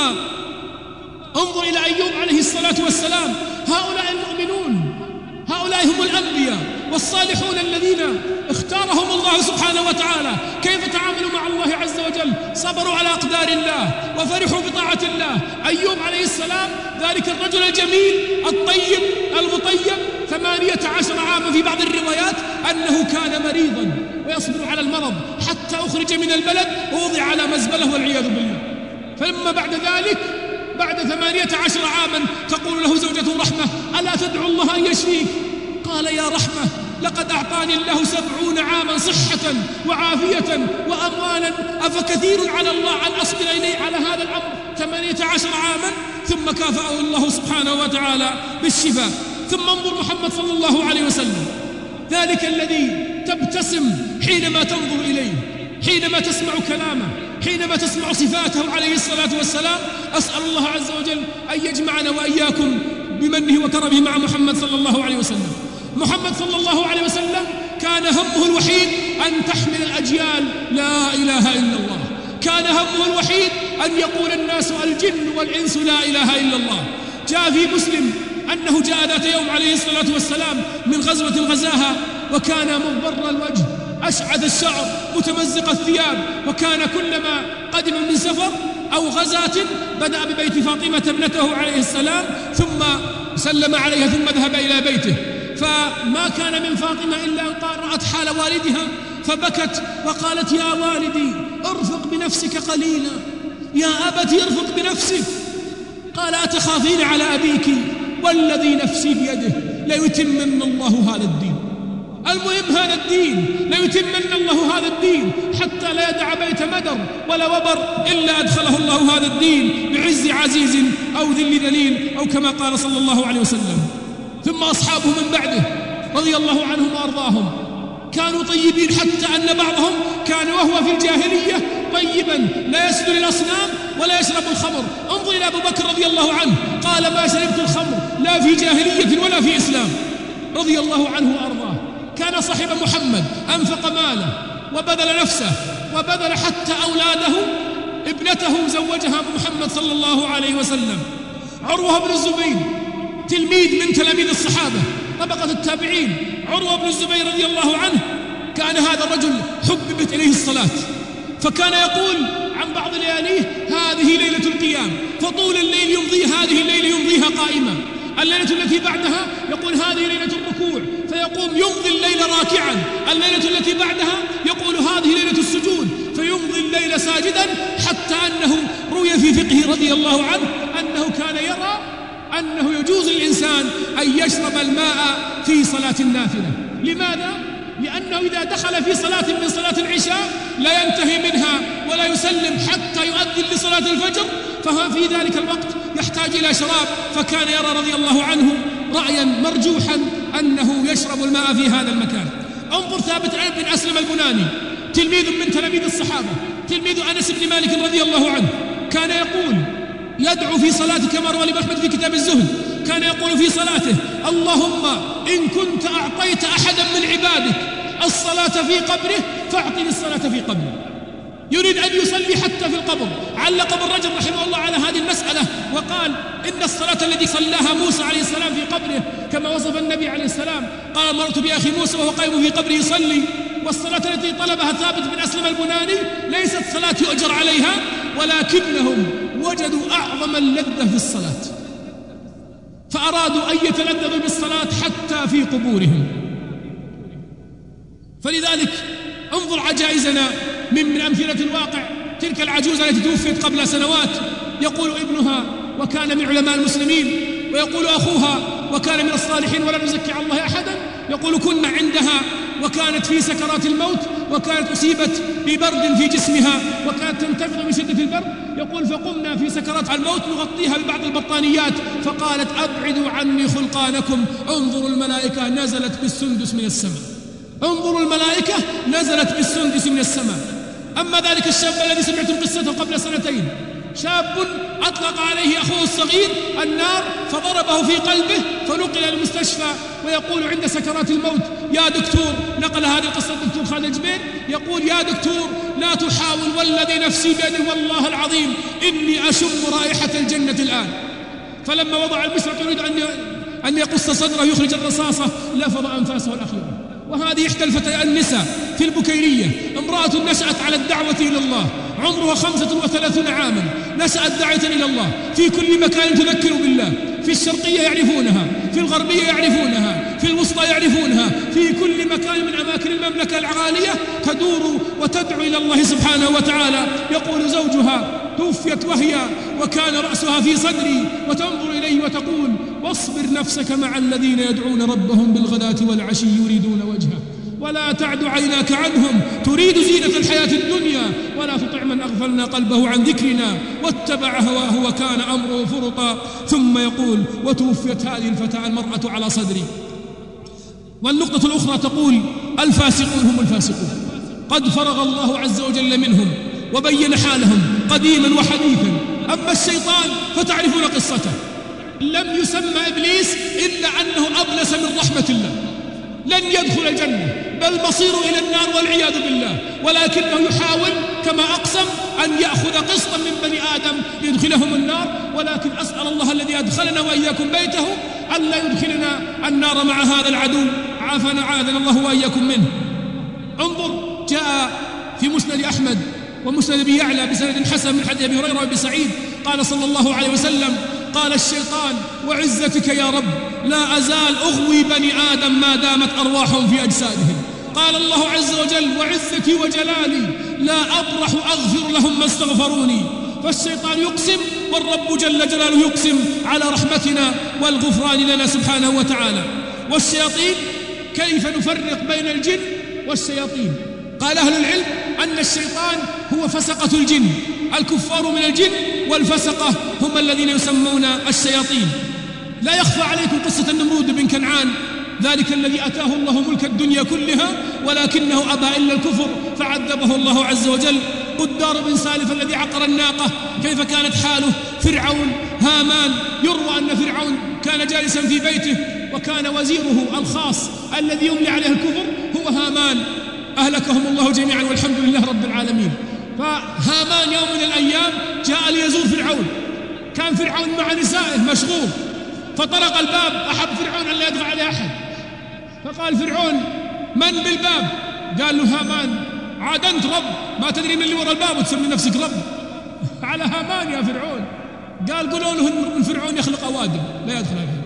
[SPEAKER 3] انظر إلى أيوب عليه الصلاة والسلام. هؤلاء المؤمنون، هؤلاء هم الأنبياء والصالحون الذين اختارهم الله سبحانه وتعالى. كيف تعاملوا مع الله عز وجل؟ صبروا على أقدار الله وفرحوا بطاعة الله. أيوب عليه السلام ذلك الرجل الجميل الطيب المطيب، ثمانية عشر عاما في بعض الروايات أنه كان مريضا ويصبر على المرض حتى أخرج من البلد ووضع على مزبله والعياذ بالله. فلما بعد ذلك بعد ثمانية عشر عاما تقول له زوجته رحمة: ألا تدعو الله أن يشفيك؟ قال: يا رحمة، لقد أعطاني الله سبعون عاما صحة وعافية وأموالا، أفكثير على الله أن أصبر إليه على هذا الأمر ثمانية عشر عاما؟ ثم كافأه الله سبحانه وتعالى بالشفاء. ثم انظر محمد صلى الله عليه وسلم، ذلك الذي تبتسم حينما تنظر إليه، حينما تسمع كلامه، حينما تسمع صفاته عليه الصلاة والسلام. أسأل الله عز وجل أن يجمعنا وإياكم بمنه وكرمه مع محمد صلى الله عليه وسلم. محمد صلى الله عليه وسلم كان همه الوحيد أن تحمل الأجيال لا إله إلا الله. كان همه الوحيد أن يقول الناس الجن والإنس لا إله إلا الله. جاء في مسلم أنه جاء ذات يوم عليه الصلاة والسلام من غزوة غزاها، وكان مغبر الوجه أشعث الشعر متمزق الثياب، وكان كلما قدم من سفر أو غزاة بدأ ببيت فاطمة ابنته عليه السلام ثم سلم عليها ثم ذهب إلى بيته. فما كان من فاطمة إلا أن رأت حال والدها فبكت وقالت: يا والدي ارفق بنفسك قليلا، يا أبتي ارفق بنفسك. قال: أتخافين على أبيك والذي نفسي بيده ليتمن الله هذا الدين. المهم هذا الدين ليتمن الله هذا الدين حتى لا يدع بيت مدر ولا وبر إلا أدخله الله هذا الدين بعز عزيز أو ذل ذليل، أو كما قال صلى الله عليه وسلم. ثم أصحابه من بعده رضي الله عنهم وأرضاهم كانوا طيبين، حتى أن بعضهم كان وهو في الجاهلية طيبا لا يسجد للأصنام ولا يشرب الخمر. انظر إلى أبو بكر رضي الله عنه، قال: ما شربت الخمر لا في جاهلية ولا في إسلام، رضي الله عنه وأرضاه. كان صاحب محمد، أنفق ماله وبذل نفسه وبذل حتى أولاده. ابنته زوجها محمد صلى الله عليه وسلم. عروة بن الزبير تلميذ من تلاميذ الصحابة طبقة التابعين. عروة بن الزبير رضي الله عنه كان هذا الرجل حببت إليه الصلاة، فكان يقول عن بعض لياليه: هذه ليلة القيام، فطول الليل يمضي هذه الليلة يمضيها قائما. الليلة التي بعدها يقول: هذه ليلة الركوع، فيقوم يمضي الليل راكعا. الليلة التي بعدها يقول: هذه ليلة السجود، فيمضي الليل ساجدا، حتى أنه روي في فقهه رضي الله عنه أنه كان يرى أنه يجوز للإنسان أن يشرب الماء في صلاة النافلة. لماذا؟ لأنه إذا دخل في صلاة من صلاة العشاء لا ينتهي منها ولا يسلم حتى يؤذن لصلاة الفجر، فهو في ذلك الوقت يحتاج إلى شراب. فكان يرى رضي الله عنه رأيا مرجوحا أنه يشرب الماء في هذا المكان. انظر ثابت بن أسلم البناني تلميذ من تلاميذ الصحابة، تلميذ أنس بن مالك رضي الله عنه، كان يقول يدعو في صلاته كما روى الإمام أحمد في كتاب الزهد، كان يقول في صلاته: اللهم إن كنت أعطيت أحدا من عبادك الصلاة في قبره فاعطني الصلاة في قبره. يريد أن يصلي حتى في القبر. علق ابن رجب رحمه الله على هذه المسألة وقال: إن الصلاة التي صلاها موسى عليه السلام في قبره كما وصف النبي عليه السلام، قال: مررت بأخي موسى وهو قائم في قبره يصلي. والصلاة التي طلبها ثابت بن أسلم البناني ليست صلاة يؤجر عليها، ولكنهم وجدوا أعظم اللذة في الصلاة، فأرادوا أن يتلذذوا بالصلاة حتى في قبورهم. فلذلك انظر عجائزنا من, من أمثلة الواقع. تلك العجوزة التي توفيت قبل سنوات يقول ابنها وكان من علماء المسلمين، ويقول أخوها وكان من الصالحين ولا نزكي على الله أحدا، يقول: كنا عندها وكانت في سكرات الموت، وكانت أصيبت ببرد في جسمها وكانت تنتفض من شدة البرد. يقول: فقمنا في سكرات الموت نغطيها ببعض البطانيات، فقالت: أبعدوا عني خلقانكم، انظروا الملائكة نزلت بالسندس من السماء، انظروا الملائكة نزلت بالسندس من السماء. أما ذلك الشاب الذي سمعتم قصته قبل سنتين، شاب أطلق عليه أخوه الصغير النار فضربه في قلبه فنقل المستشفى، ويقول عند سكرات الموت: يا دكتور، نقل هذه القصة الدكتور خالد الجبير، يقول: يا دكتور لا تحاول والذي نفسي بيده والله العظيم إني أشم رائحة الجنة الآن. فلما وضع المشرق يريد أن أن يقص صدره يخرج الرصاصة لفظ أنفاسه الأخيرة. وهذه إحدى الفتيات النساء في البكيرية، امرأة نشأت على الدعوة إلى الله، عمرها خمسة وثلاثون عاما، نشأت داعية إلى الله في كل مكان تذكر بالله. في الشرقية يعرفونها، في الغربية يعرفونها، في الوسطى يعرفونها، في كل مكان من أماكن المملكة العالية تدور وتدعو إلى الله سبحانه وتعالى. يقول زوجها: توفيت وهي وكان رأسها في صدري، وتنظر إليه وتقول: واصبر نفسك مع الذين يدعون ربهم بالغداة والعشي يريدون وجهه ولا تعد عيناك عنهم تريد زينة الحياة الدنيا ولا تطع من أغفلنا قلبه عن ذكرنا واتبع هواه وكان أمره فرطا. ثم يقول: وتوفيت هذه الفتاة المرأة على صدري. والنقطة الأخرى تقول: الفاسقون هم الفاسقون. قد فرغ الله عز وجل منهم وبين حالهم قديما وحديثا. أما الشيطان فتعرفون قصته، لم يسمى إبليس إلا أنه أبلس من رحمة الله، لن يدخل الجنة بل مصير إلى النار والعياذ بالله، ولكنه يحاول كما أقسم أن يأخذ قسطا من بني آدم يدخلهم النار. ولكن أسأل الله الذي أدخلنا وإياكم بيته ألا يدخلنا النار مع هذا العدو، عافنا عاذنا الله وإياكم منه. انظر، جاء في مسند أحمد ومسند أبي يعلى بسند حسن من حديث أبي هريرة وأبي سعيد قال صلى الله عليه وسلم: قال الشيطان: وعزتك يا رب لا أزال أغوي بني آدم ما دامت أرواحهم في أجسادهم. قال الله عز وجل: وعزتي وجلالي لا أبرح أغفر لهم ما استغفروني. فالشيطان يقسم والرب جل جلاله يقسم على رحمتنا والغفران لنا سبحانه وتعالى. والشياطين، كيف نفرق بين الجن والشياطين؟ قال أهل العلم أن الشيطان هو فسقة الجن، الكفار من الجن والفسقة هم الذين يسمون الشياطين. لا يخفى عليكم قصة النمرود بن كنعان، ذلك الذي أتاه الله ملك الدنيا كلها ولكنه أبى إلا الكفر فعذبه الله عز وجل. قدار بن سالف الذي عقر الناقة، كيف كانت حاله؟ فرعون، هامان. يروى أن فرعون كان جالسا في بيته وكان وزيره الخاص الذي يملي عليه الكفر هو هامان، أهلكهم الله جميعا والحمد لله رب العالمين. فهامان يوم من الأيام جاء ليزور فرعون، كان فرعون مع نسائه مشغول، فطرق الباب، أحب فرعون أن لا يدخل عليه أحد، فقال فرعون: من بالباب؟ قال له هامان: عاد أنت رب، ما تدري من اللي وراء الباب وتسمي نفسك رب؟ على هامان يا فرعون. قال: قولوا له إن فرعون يخلق أوادم لا يدخل عليه.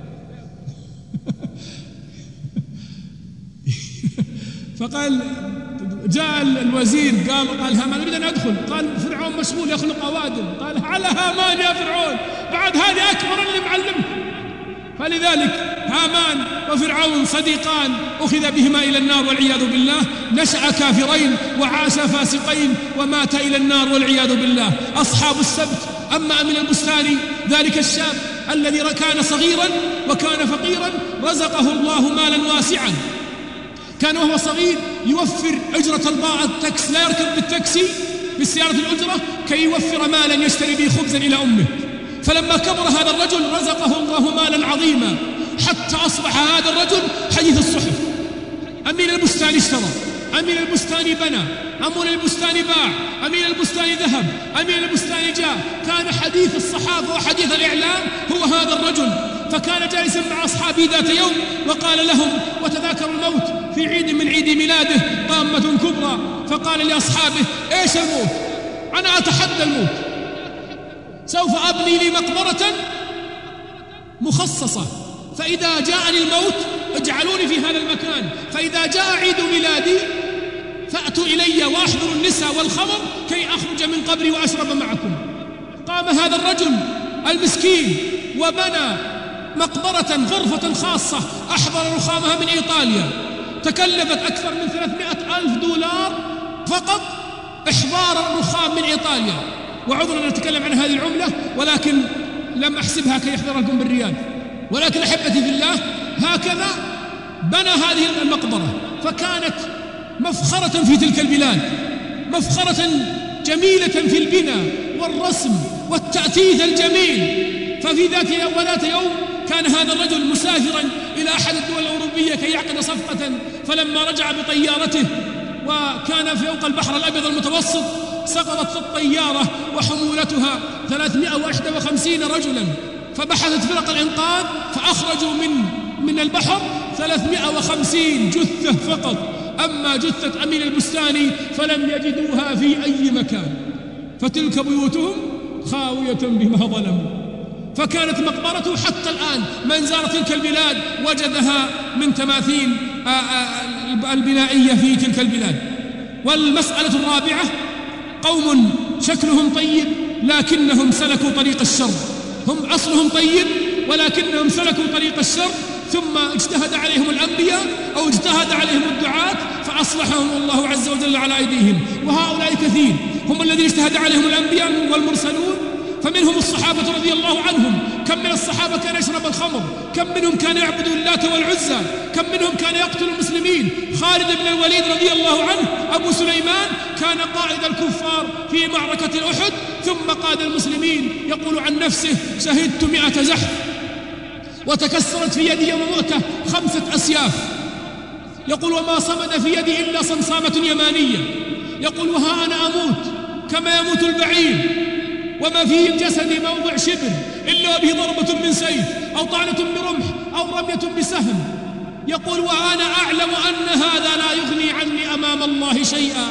[SPEAKER 3] فقال جاء الوزير قال قال هامان: أريد أن أدخل. قال: فرعون مشغول يخلق أوادم. قال: على هامان يا فرعون، بعد هذه أكبر اللي معلمه. فلذلك هامان وفرعون صديقان أخذ بهما إلى النار والعياذ بالله، نشأ كافرين وعاش فاسقين ومات إلى النار والعياذ بالله. أصحاب السبت، أما أمين البستاني ذلك الشاب الذي كان صغيرا وكان فقيرا رزقه الله مالا واسعا، كان وهو صغير يوفر أجرة الباعة التاكس، لا يركب بالتاكسي بالسيارة الأجرة كي يوفر مالا يشتري به خبزا إلى أمه. فلما كبر هذا الرجل رزقه الله مالا عظيما حتى أصبح هذا الرجل حديث الصحف. أمين البستان اشترى، أمين البستان بنى، أمون البستان باع، أمين البستان ذهب، أمين البستان جاء، كان حديث الصحافة وحديث الإعلام هو هذا الرجل. فكان جالسا مع أصحابه ذات يوم وقال لهم وتذاكر الموت في عيد من عيد ميلاده طامة كبرى، فقال لأصحابه: إيش الموت؟ أنا أتحدى الموت، سوف أبني لي مقبرة مخصصة، فإذا جاءني الموت اجعلوني في هذا المكان، فإذا جاء عيد ميلادي فأتوا إلي وأحضروا النساء والخمر كي أخرج من قبري وأشرب معكم. قام هذا الرجل المسكين وبنى مقبرة غرفة خاصة أحضر رخامها من إيطاليا، تكلفت أكثر من ثلاثمائة ألف دولار فقط إحضار الرخام من إيطاليا. وعذرا نتكلم عن هذه العملة ولكن لم أحسبها كي يحضر لكم بالريال. ولكن أحبتي في الله، هكذا بنى هذه المقبرة، فكانت مفخرة في تلك البلاد، مفخرة جميلة في البناء والرسم والتأثيث الجميل. ففي ذات يوم وذات يوم كان هذا الرجل مسافرا إلى أحد الدول الأوروبية كي يعقد صفقة، فلما رجع بطيارته وكان في فوق البحر الأبيض المتوسط سقطت الطيارة وحمولتها ثلاثمائة وواحد وخمسين رجلا، فبحثت فرق الإنقاذ فأخرجوا من من البحر ثلاثمائة وخمسين جثة فقط. أما جثة أمين البستاني فلم يجدوها في أي مكان، فتلك بيوتهم خاوية بما ظلموا. فكانت مقبرته حتى الآن من زار تلك البلاد وجدها من تماثيل البنائية في تلك البلاد. والمسألة الرابعة: قوم شكلهم طيب لكنهم سلكوا طريق الشر، هم أصلهم طيب ولكنهم سلكوا طريق الشر، ثم اجتهد عليهم الأنبياء أو اجتهد عليهم الدعاة فأصلحهم الله عز وجل على أيديهم. وهؤلاء كثير، هم الذين اجتهد عليهم الأنبياء والمرسلون فمنهم الصحابة رضي الله عنهم، كم من الصحابة كان يشرب الخمر، كم منهم كان يعبد اللات والعزى، كم منهم كان يقتل المسلمين. خالد بن الوليد رضي الله عنه أبو سليمان كان قائد الكفار في معركة أحد ثم قاد المسلمين، يقول عن نفسه: شهدت مئة زحف وتكسرت في يدي يوم مؤتة خمسة أسياف. يقول: وما صمد في يدي إلا صمصامة يمانية. يقول: وها أنا أموت كما يموت البعير، وما في جسدي موضع شبر إلا به ضربة من سيف أو طعنة برمح أو رمية بسهم. يقول: وأنا أعلم أن هذا لا يغني عني أمام الله شيئا،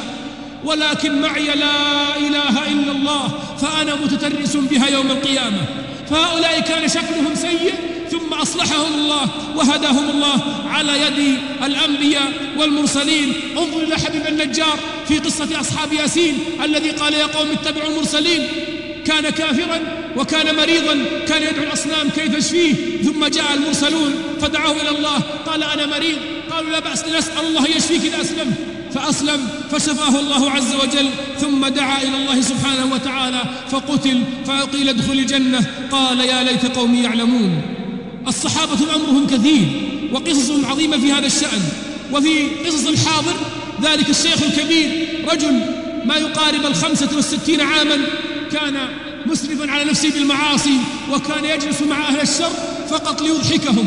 [SPEAKER 3] ولكن معي لا إله إلا الله فأنا متترس بها يوم القيامة. فهؤلاء كان شكلهم سيء ثم أصلحهم الله وهداهم الله على يد الأنبياء والمرسلين. انظر إلى حبيب النجار في قصة أصحاب ياسين الذي قال: يا قوم اتبعوا المرسلين. كان كافرا وكان مريضا، كان يدعو الأصنام كي تشفيه، ثم جاء المرسلون فدعاه إلى الله، قال: أنا مريض. قالوا: لا بأس، نسأل الله يشفيك إذا أسلمت. فأسلم فشفاه الله عز وجل، ثم دعا إلى الله سبحانه وتعالى فقتل، فقيل ادخل الجنة، قال: يا ليت قومي يعلمون. الصحابة أمرهم كثير وقصص عظيمة في هذا الشأن. وفي قصص الحاضر ذلك الشيخ الكبير، رجل ما يقارب الخمسة والستين عاما، كان مسرفا على نفسه بالمعاصي، وكان يجلس مع أهل الشر فقط ليضحكهم.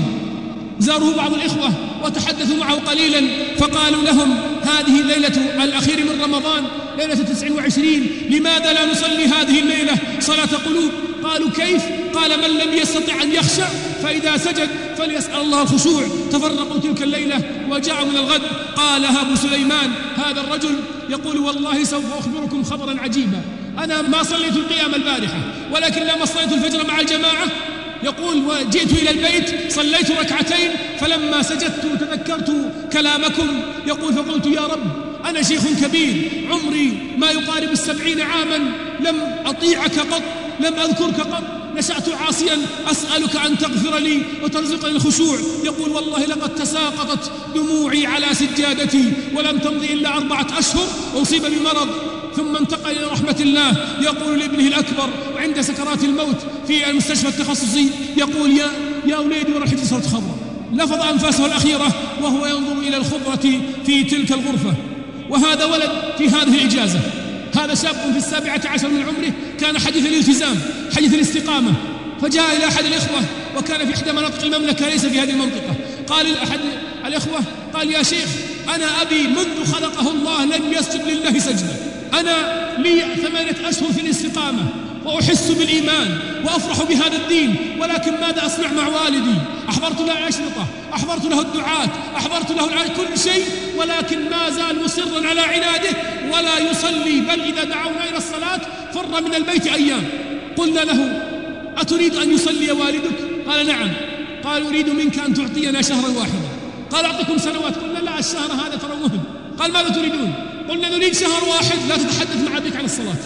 [SPEAKER 3] زاروه بعض الإخوة وتحدثوا معه قليلا، فقالوا لهم: هذه الليلة الأخير من رمضان، ليلة تسع وعشرين، لماذا لا نصلي هذه الليلة صلاة قلوب؟ قالوا: كيف؟ قال: من لم يستطع أن يخشع فإذا سجد فليسأل الله الخشوع. تفرقوا تلك الليلة وجاءوا من الغد. قالها أبو سليمان هذا الرجل، يقول: والله سوف أخبركم خبرا عجيبا، أنا ما صليت القيام البارحة، ولكن لما صليت الفجر مع الجماعة، يقول: وجئت إلى البيت صليت ركعتين، فلما سجدت تذكرت كلامكم. يقول: فقلت: يا رب، أنا شيخ كبير عمري ما يقارب السبعين عاما، لم أطيعك قط، لم أذكرك قط، نشأت عاصيا، أسألك أن تغفر لي وترزقني الخشوع. يقول: والله لقد تساقطت دموعي على سجادتي ولم تمضي إلا أربعة أشهر وأصيب بمرض، ثم انتقل إلى رحمة الله. يقول لابنه الأكبر عند سكرات الموت في المستشفى التخصصي، يقول: يا يا وليدي، ورحت صرت خضرة. لفظ أنفاسه الأخيرة وهو ينظر إلى الخضرة في تلك الغرفة. وهذا ولد في هذه الإجازة، هذا شاب في السابعة عشر من عمره، كان حديث الالتزام، حديث الاستقامة. فجاء إلى أحد الإخوة، وكان في إحدى مناطق المملكة ليس في هذه المنطقة، قال لأحد الإخوة: قال: يا شيخ، أنا أبي منذ خلقه الله لم يسجد لله سجدة، أنا لي ثمانية أشهر في الاستقامة وأحس بالإيمان وأفرح بهذا الدين، ولكن ماذا أصنع مع والدي؟ أحضرت له الأشرطة، أحضرت له الدعاة، أحضرت له كل شيء، ولكن ما زال مصرا على عناده ولا يصلي، بل إذا دعونا إلى الصلاة فر من البيت أيام. قلنا له: أتريد أن يصلي والدك؟ قال: نعم. قال: أريد منك أن تعطينا شهرا واحدا. قال: أعطيكم سنوات. قلنا: لا، الشهر هذا ترى مهم. قال: ماذا تريدون؟ قلنا: نريد شهر واحد لا تتحدث مع أبيك عن الصلاة،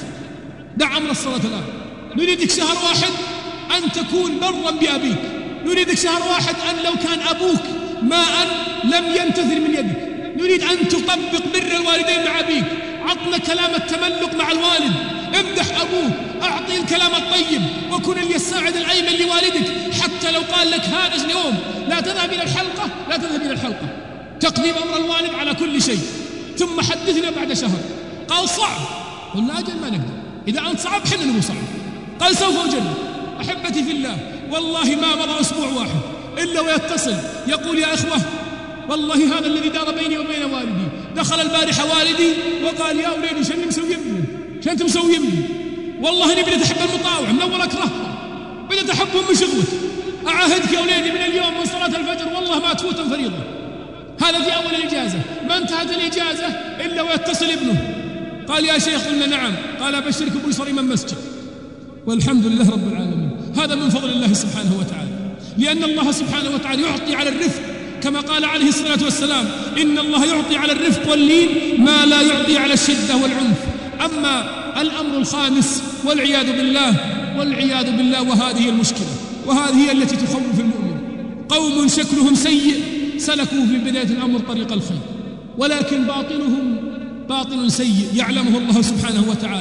[SPEAKER 3] دع أمر الصلاة الآن. نريدك شهر واحد أن تكون برا بأبيك، نريدك شهر واحد أن لو كان أبوك ماء لم ينتثر من يدك، نريد أن تطبق بر الوالدين مع أبيك. عطنا كلام التملق مع الوالد، امدح أبوك، أعطي الكلام الطيب، وكن اليساعد الأيمن لوالدك، حتى لو قال لك هذا اليوم لا تذهب إلى الحلقة لا تذهب إلى الحلقة، تقديم أمر الوالد على كل شيء. ثم حدثنا بعد شهر. قال: صعب. قلنا: أجل ما نقدر، إذا أنت صعب حنا نبو صعب. قال: سوف أجرب. أحبتي في الله، والله ما مضى أسبوع واحد إلا ويتصل يقول: يا إخوة، والله هذا الذي دار بيني وبين والدي، دخل البارحة والدي وقال: يا وليدي، شو مسوي لي؟ شو أنت مسوي لي؟ والله إني بدأت أحب المطاوع من أول أكرهها، بدأت أحبهم من شغلك. أعاهدك يا وليدي من اليوم من صلاة الفجر والله ما تفوت الفريضة. هذا في أول الإجازة. ما انتهت الإجازة إلا ويتصل ابنه. قال: يا شيخ. قلنا: نعم. قال: أبشرك بيصير إمام مسجد. والحمد لله رب العالمين، هذا من فضل الله سبحانه وتعالى، لأن الله سبحانه وتعالى يعطي على الرفق، كما قال عليه الصلاة والسلام: إن الله يعطي على الرفق واللين ما لا يعطي على الشدة والعنف. أما الأمر الخامس والعياذ بالله والعياذ بالله وهذه المشكلة، وهذه هي التي تخوف المؤمن: قوم شكلهم سيء سلكوا في بداية الأمر طريق الخير، ولكن باطنهم باطن سيء يعلمه الله سبحانه وتعالى.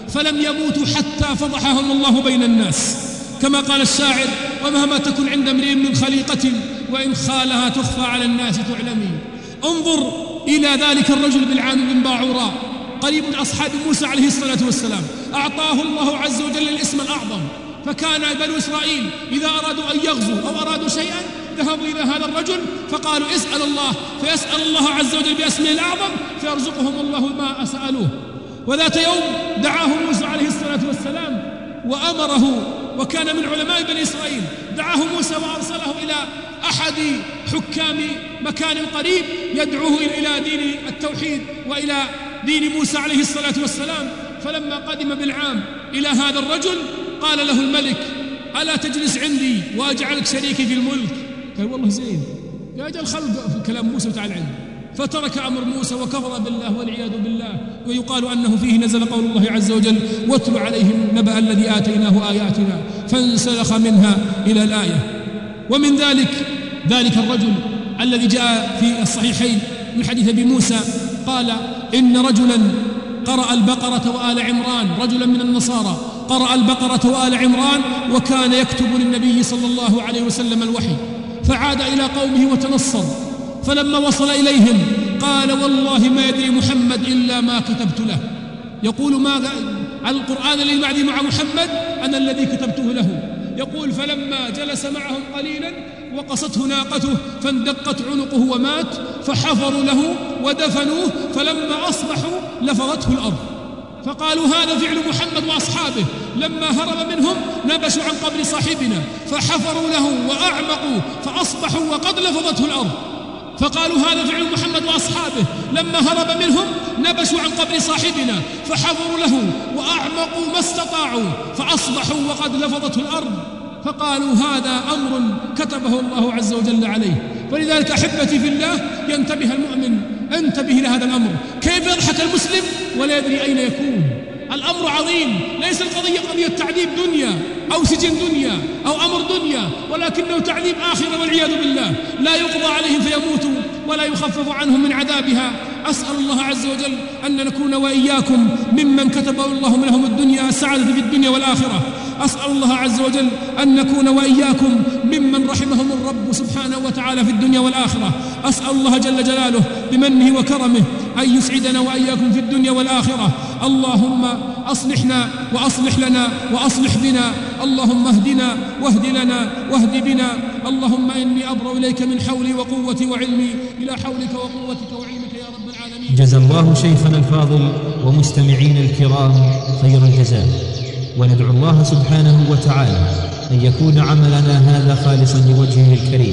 [SPEAKER 3] فلم يموتوا حتى فضحهم الله بين الناس، كما قال الشاعر: ومهما تكن عند امرئ من خليقة وإن خالها تخفى على الناس تعلمي. انظر إلى ذلك الرجل بالعام بن باعوراء قريب من أصحاب موسى عليه الصلاة والسلام، أعطاه الله عز وجل الاسم الأعظم، فكان بنو إسرائيل إذا أرادوا أن يغزوا أو أرادوا شيئا ذهبوا إلى هذا الرجل فقالوا: اسأل الله، فيسأل الله عز وجل باسمه الأعظم فيرزقهم الله ما سألوه. وذات يوم دعاه موسى عليه الصلاة والسلام وأمره، وكان من علماء بني إسرائيل، دعاه موسى وأرسله إلى أحد حكام مكان قريب يدعوه إلى دين التوحيد وإلى دين موسى عليه الصلاة والسلام. فلما قدم بالعام إلى هذا الرجل قال له الملك: ألا تجلس عندي وأجعلك شريكي في الملك؟ قال: والله زين، يا أجل خلق في كلام موسى وتعال عندي. فترك أمر موسى وكفر بالله والعياذ بالله. ويقال أنه فيه نزل قول الله عز وجل: واتل عليهم نبأ الذي آتيناه آياتنا فانسلخ منها إلى الآية. ومن ذلك ذلك الرجل الذي جاء في الصحيحين من حديث أبي موسى قال: إن رجلا قرأ البقرة وآل عمران، رجلا من النصارى قرأ البقرة وآل عمران وكان يكتب للنبي صلى الله عليه وسلم الوحي، فعاد إلى قومه وتنصر، فلما وصل إليهم قال: والله ما يدري محمد إلا ما كتبت له. يقول: ما القرآن الذي معي مع محمد أنا الذي كتبته له. يقول: فلما جلس معهم قليلا وقصته ناقته فاندقت عنقه ومات، فحفروا له ودفنوه، فلما أصبحوا لفظته الأرض، فقالوا: هذا فعل محمد وأصحابه، لما هرب منهم نبشوا عن قبر صاحبنا فحفروا له وأعمقوا فأصبحوا وقد لفظته الأرض. فقالوا: هذا فعل محمد وأصحابه، لما هرب منهم نبشوا عن قبر صاحبنا فحفروا له وأعمقوا ما استطاعوا فأصبحوا وقد لفظته الأرض. فقالوا: هذا أمر كتبه الله عز وجل عليه. فلذلك أحبتي في الله ينتبه المؤمن، انتبه لهذا الأمر، كيف يضحك المسلم ولا يدري أين يكون. الأمر عظيم، ليس القضية قضية تعذيب دنيا أو سجن دنيا أو أمر دنيا، ولكنه تعذيب آخرة والعياذ بالله، لا يقضى عليهم فيموتوا ولا يخفف عنهم من عذابها. أسأل الله عز وجل أن نكون وإياكم ممن كتب الله لهم الدنيا السعادة في الدنيا والآخرة. أسأل الله عز وجل أن نكون وإياكم ممن رحمهم الرب سبحانه وتعالى في الدنيا والآخرة. أسأل الله جل جلاله بمنه وكرمه أن يسعدنا وإياكم في الدنيا والآخرة. اللهم أصلحنا وأصلح لنا وأصلح بنا، اللهم اهدنا واهد لنا واهد بنا. اللهم إني أبرأ إليك من حولي وقوتي وعلمي إلى حولك وقوتك وعلمك يا رب العالمين.
[SPEAKER 1] جزى الله شيخنا الفاضل ومستمعين الكرام خير الجزاء، وندعو الله سبحانه وتعالى أن يكون عملنا هذا خالصا لوجهه الكريم.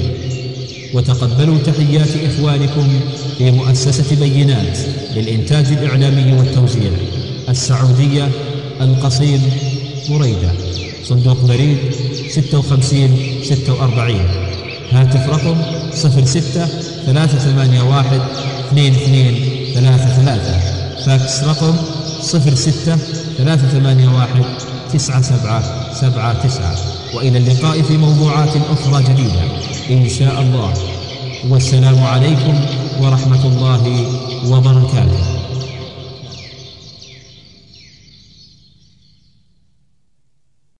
[SPEAKER 1] وتقبلوا تحيات إخوانكم في مؤسسة بينات للإنتاج الإعلامي والتوزيع، السعودية، القصيم، بريدة، صندوق بريد ستة وخمسين ستة وأربعين، هاتف رقم صفر ستة ثلاثة ثمانية واحد اثنين اثنين ثلاثة ثلاثة، فاكس رقم صفر ستة ثلاثة ثمانية واحد تسعة سبعة سبعة تسعة. وإلى اللقاء في موضوعات أخرى جديدة إن شاء الله، والسلام عليكم ورحمة الله وبركاته.